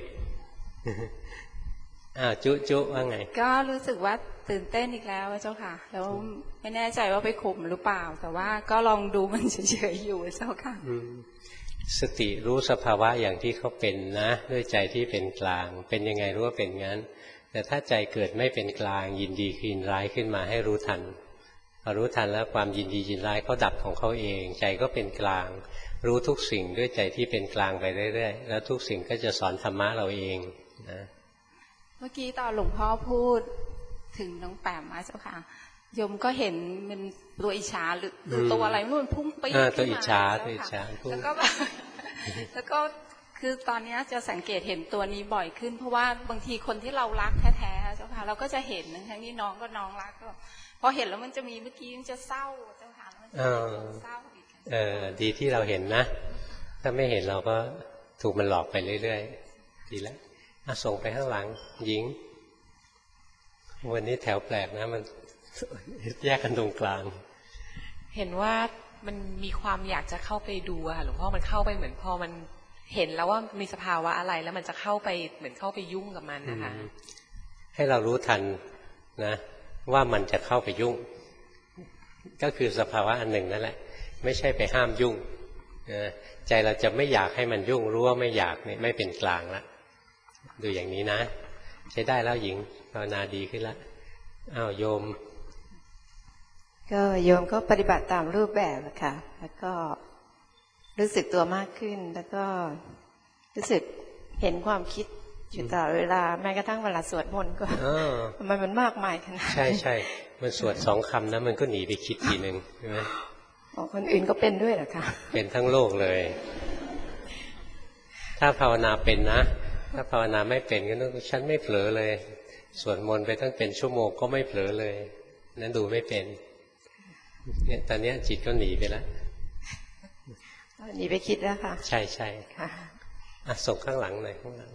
อ้าวจุจุว่าไงก็รู้สึกว่าตื่นเต้นอีกแล้วเจ้าค่ะแล้วไม่แน่ใจว่าไปข่มหรือเปล่าแต่ว่าก็ลองดูมันเฉยๆอยู่เจ้าค่ะสติรู้สภาวะอย่างที่เขาเป็นนะด้วยใจที่เป็นกลางเป็นยังไงรู้ว่าเป็นงั้นแต่ถ้าใจเกิดไม่เป็นกลางยินดียินร้ายขึ้นมาให้รู้ทันพอรู้ทันแล้วความยินดียินร้ายเขาดับของเขาเองใจก็เป็นกลางรู้ทุกสิ่งด้วยใจที่เป็นกลางไปเรื่อยๆแล้วทุกสิ่งก็จะสอนธรรมะเราเองนะเมื่อกี้ตอนหลวงพ่อพูดถึงน้องแปมมาเจ้าค่ะโยมก็เห็นมันตัวอิจฉาหรือหรือตัวอะไรมันพุ่งไปขึ้นมาตัวอิจฉาตัวอิจฉาแล้วก็แล้วก็คือตอนนี้จะสังเกตเห็นตัวนี้บ่อยขึ้นเพราะว่าบางทีคนที่เรารักแท้ๆเจ้าค่ะเราก็จะเห็นทั้งนี้น้องก็น้องรักก็พอเห็นแล้วมันจะมีเมื่อกี้มันจะเศร้าเจ้าค่ะมันจะเศร้าอีกเออดีที่เราเห็นนะถ้าไม่เห็นเราก็ถูกมันหลอกไปเรื่อยๆดีแล้วส่งไปข้างหลังหญิงวันนี้แถวแปลกนะมันแยกกันตรงกลางเห็นว่ามันมีความอยากจะเข้าไปดูอะค่ะหลวงพ่อมันเข้าไปเหมือนพอมันเห็นแล้วว่ามีสภาวะอะไรแล้วมันจะเข้าไปเหมือนเข้าไปยุ่งกับมันนะคะให้เรารู้ทันนะว่ามันจะเข้าไปยุ่งก็คือสภาวะอันหนึ่งนั่นแหละไม่ใช่ไปห้ามยุ่งใจเราจะไม่อยากให้มันยุ่งรู้ว่าไม่อยากเนี่ยไม่เป็นกลางละดูอย่างนี้นะใช้ได้แล้วหญิงภาวนาดีขึ้นแล้วอ้าวโยมก็โยมก็ปฏิบัติตามรูปแบบค่ะแล้วก็รู้สึกตัวมากขึ้นแล้วก็รู้สึกเห็นความคิดอยู่ตลอดเวลาแม้กระทั่งเวลาสวดมนต์ก็ทำไมมันมากมายขนาดใช่ใช่มันสวดสองคำนะมันก็หนีไปคิดทีหนึ่งใช่ไหมคนอื่นก็เป็นด้วยเหรอคะเป็นทั้งโลกเลยถ้าภาวนาเป็นนะถ้าภาวนาไม่เป็นก็นึกฉันไม่เผลอเลยสวดมนต์ไปตั้งเป็นชั่วโมงก็ไม่เผลอเลยนั้นดูไม่เป็นเนี่ยตอนนี้จิตก็หนีไปแล้วหนีไปคิดแล้วค่ะใช่ใช่ค่ะส่งข้างหลังหน่อยข้างหลัง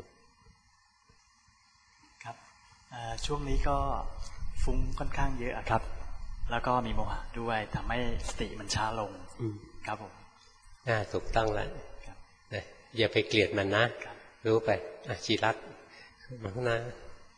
ครับช่วงนี้ก็ฟุ้งค่อนข้างเยอะครับแล้วก็มีโมหะด้วยทำให้สติมันช้าลงครับผมอ่าถูกต้องแล้วอย่าไปเกลียดมันนะรู้ไปอ่ะจีรัตน์มาข้างหน้า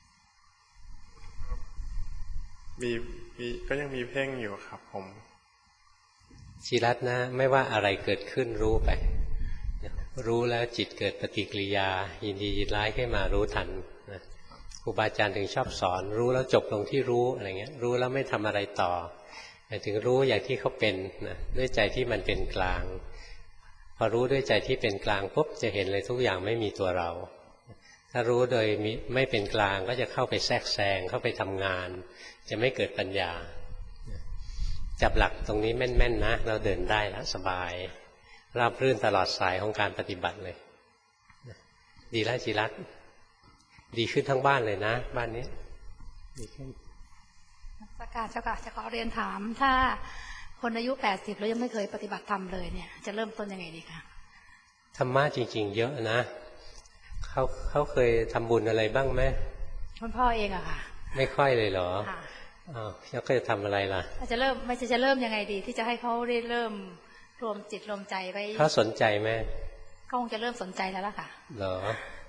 มีมีก็ยังมีเพ่งอยู่ครับผมจีรัตน์นะไม่ว่าอะไรเกิดขึ้นรู้ไปรู้แล้วจิตเกิดปฏิกิริยายินดียินร้ายขึ้นมารู้ทันนะครูบาอาจารย์ถึงชอบสอนรู้แล้วจบลงที่รู้อะไรเงี้ยรู้แล้วไม่ทำอะไรต่อหมายถึงรู้อย่างที่เขาเป็นนะด้วยใจที่มันเป็นกลางพอรู้ด้วยใจที่เป็นกลางปุ๊บจะเห็นเลยทุกอย่างไม่มีตัวเราถ้ารู้โดยไม่เป็นกลางก็จะเข้าไปแทรกแซงเข้าไปทำงานจะไม่เกิดปัญญาจับหลักตรงนี้แม่นๆนะเราเดินได้แล้วสบายราบรื่นตลอดสายของการปฏิบัติเลยดีแล้วจิรัตน์ดีขึ้นทั้งบ้านเลยนะบ้านนี้ดีขึ้นสักการเจ้าค่ะจะขอเรียนถามถ้าคนอายุแปดสิบแล้วยังไม่เคยปฏิบัติธรรมเลยเนี่ยจะเริ่มต้นยังไงดีคะธรรมะจริงๆเยอะนะเขาเขาเคยทำบุญอะไรบ้างไหมคุณพ่อเองอะค่ะไม่ค่อยเลยเหรออ้าวแล้วก็จะทำอะไรล่ะจะเริ่มไม่จะเริ่มยังไงดีที่จะให้เขาได้เริ่มรวมจิตรวมใจไว้เขาสนใจไหมเขาคงจะเริ่มสนใจแล้วล่ะค่ะเหรอ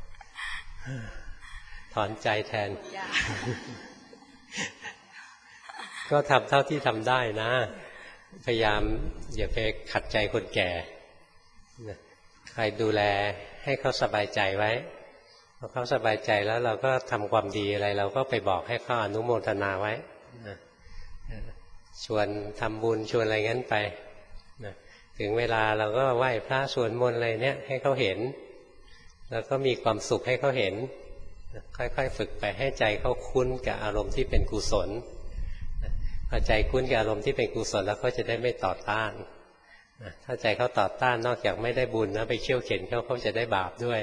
ถอนใจแทนก็ทำเท่าที่ทำได้นะพยายามอย่าไปขัดใจคนแก่ใครดูแลให้เขาสบายใจไว้พอเขาสบายใจแล้วเราก็ทำความดีอะไรเราก็ไปบอกให้เขาอนุโมทนาไว้ชวนทำบุญชวนอะไรงั้นไปถึงเวลาเราก็ไหว้พระสวดมนต์อะไรเนี่ยให้เขาเห็นแล้วก็มีความสุขให้เขาเห็นค่อยๆฝึกไปให้ใจเขาคุ้นกับอารมณ์ที่เป็นกุศลพอใจคุ้นกับอารมณ์ที่เป็นกุศลแล้วเขาจะได้ไม่ต่อต้านถ้าใจเขาต่อต้านนอกจากไม่ได้บุญนะไปเขี่ยวเข็นเขาเขาจะได้บาปด้วย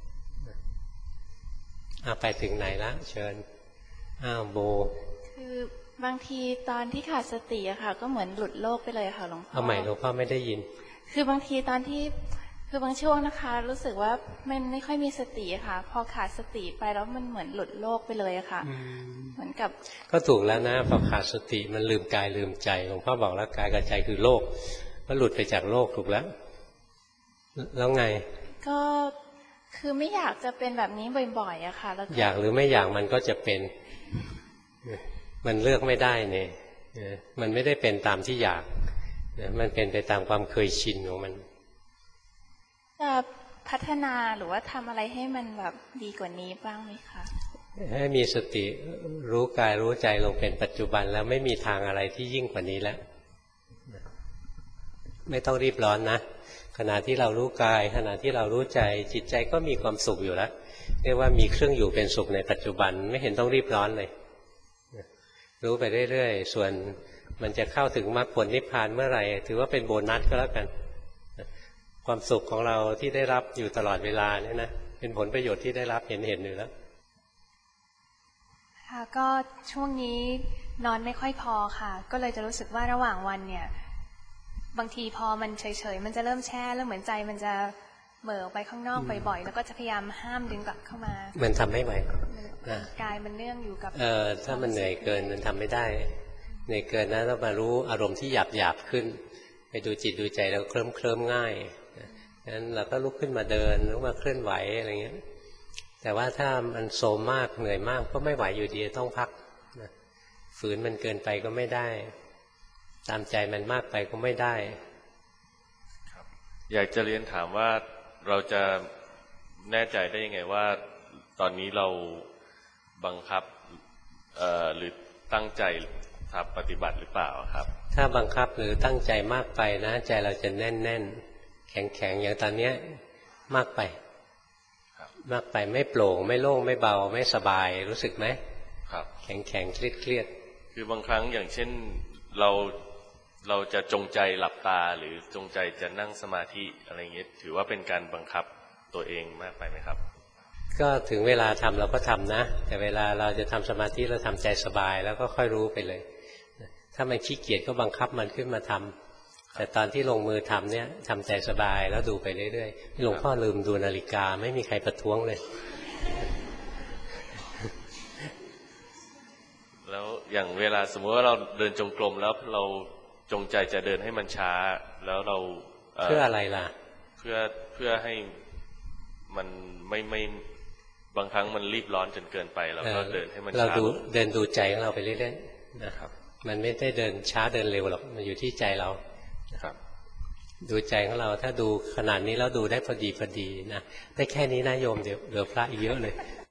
อ่ะไปถึงไหนละเชิญอ้าวโบคือบางทีตอนที่ขาดสติอะค่ะก็เหมือนหลุดโลกไปเลยค่ะหลวงพ่อเอาใหม่หลวงพ่อไม่ได้ยินคือบางทีตอนที่คือบางช่วงนะคะรู้สึกว่ามันไม่ค่อยมีสติค่ะพอขาดสติไปแล้วมันเหมือนหลุดโลกไปเลยอะค่ะเหมือนกับก็ถูกแล้วนะพอขาดสติมันลืมกายลืมใจหลวงพ่อบอกแล้วกายกับใจคือโลกก็หลุดไปจากโลกถูกแล้วแล้วไงก็คือไม่อยากจะเป็นแบบนี้บ่อยๆอะค่ะแล้วอยากหรือไม่อยากมันก็จะเป็นมันเลือกไม่ได้เนี่ยมันไม่ได้เป็นตามที่อยากมันเป็นไปตามความเคยชินของมันจะพัฒนาหรือว่าทำอะไรให้มันแบบดีกว่านี้บ้างไหมคะให้มีสติรู้กายรู้ใจลงเป็นปัจจุบันแล้วไม่มีทางอะไรที่ยิ่งกว่านี้แล้วไม่ต้องรีบร้อนนะขณะที่เรารู้กายขณะที่เรารู้ใจจิตใจก็มีความสุขอยู่แล้วเรียกว่ามีเครื่องอยู่เป็นสุขในปัจจุบันไม่เห็นต้องรีบร้อนเลยรู้ไปเรื่อยๆส่วนมันจะเข้าถึงมรรคผลนิพพานเมื่อไหร่ถือว่าเป็นโบนัสก็แล้วกันความสุขของเราที่ได้รับอยู่ตลอดเวลาเนี่ยนะเป็นผลประโยชน์ที่ได้รับเห็นเห็นอยู่แล้วค่ะก็ช่วงนี้นอนไม่ค่อยพอค่ะก็เลยจะรู้สึกว่าระหว่างวันเนี่ยบางทีพอมันเฉยๆมันจะเริ่มแช่แล้วเหมือนใจมันจะเหม่อไปข้างนอกบ่อยๆแล้วก็จะพยายามห้ามดึงกลับเข้ามามันทำไม่ไหวนะกายมันเนื่องอยู่กับเออถ้ามันเหนื่อยเกินมันทำไม่ได้เหนื่อยเกินนะต้องมารู้อารมณ์ที่หยาบหยาบขึ้นไปดูจิตดูใจแล้วเคลิ้มเคลิ้มง่ายงั้นเราก็ลุกขึ้นมาเดินลุกมาเคลื่อนไหวอะไรเงี้ยแต่ว่าถ้ามันโซมมากเหนื่อยมากก็ไม่ไหวอยู่ดีต้องพักนะฝืนมันเกินไปก็ไม่ได้ตามใจมันมากไปก็ไม่ได้ครับอยากจะเรียนถามว่าเราจะแน่ใจได้ยังไงว่าตอนนี้เราบังคับหรือตั้งใจทำปฏิบัติหรือเปล่าครับถ้าบังคับหรือตั้งใจมากไปนะใจเราจะแน่นแน่นแข็งแข็งอย่างตอนนี้มากไปมากไปไม่โปร่งไม่โล่งไม่เบาไม่สบายรู้สึกไหมครับแข็งแข็งเครียดเครียดคือบางครั้งอย่างเช่นเราเราจะจงใจหลับตาหรือจงใจจะนั่งสมาธิอะไรเงี้ยถือว่าเป็นการบังคับตัวเองมากไปไหมครับก็ถึงเวลาทำเราก็ทำนะแต่เวลาเราจะทำสมาธิเราทำใจสบายแล้วก็ค่อยรู้ไปเลยถ้ามันขี้เกียจก็บังคับมันขึ้นมาทำแต่ตอนที่ลงมือทำเนี่ยทำใจสบายแล้วดูไปเรื่อยๆหลวงพ่อลืมดูนาฬิกาไม่มีใครประท้วงเลยแล้วอย่างเวลาสมมติว่าเราเดินจงกรมแล้วเราจงใจจะเดินให้มันช้าแล้วเราเพื่ออะไรล่ะเพื่อเพื่อให้มันไม่ไม่บางครั้งมันรีบร้อนจนเกินไปเราก็เดินให้มันช้าเราดูเดินดูใจของเราไปเรื่อยๆนะครับมันไม่ได้เดินช้าเดินเร็วหรอกมันอยู่ที่ใจเราครับดูใจของเราถ้าดูขนาดนี้แล้วดูได้พอดีพอดีนะได้แค่นี้นะโยมเดี๋ยวเหลือพระอีกเยอะเลย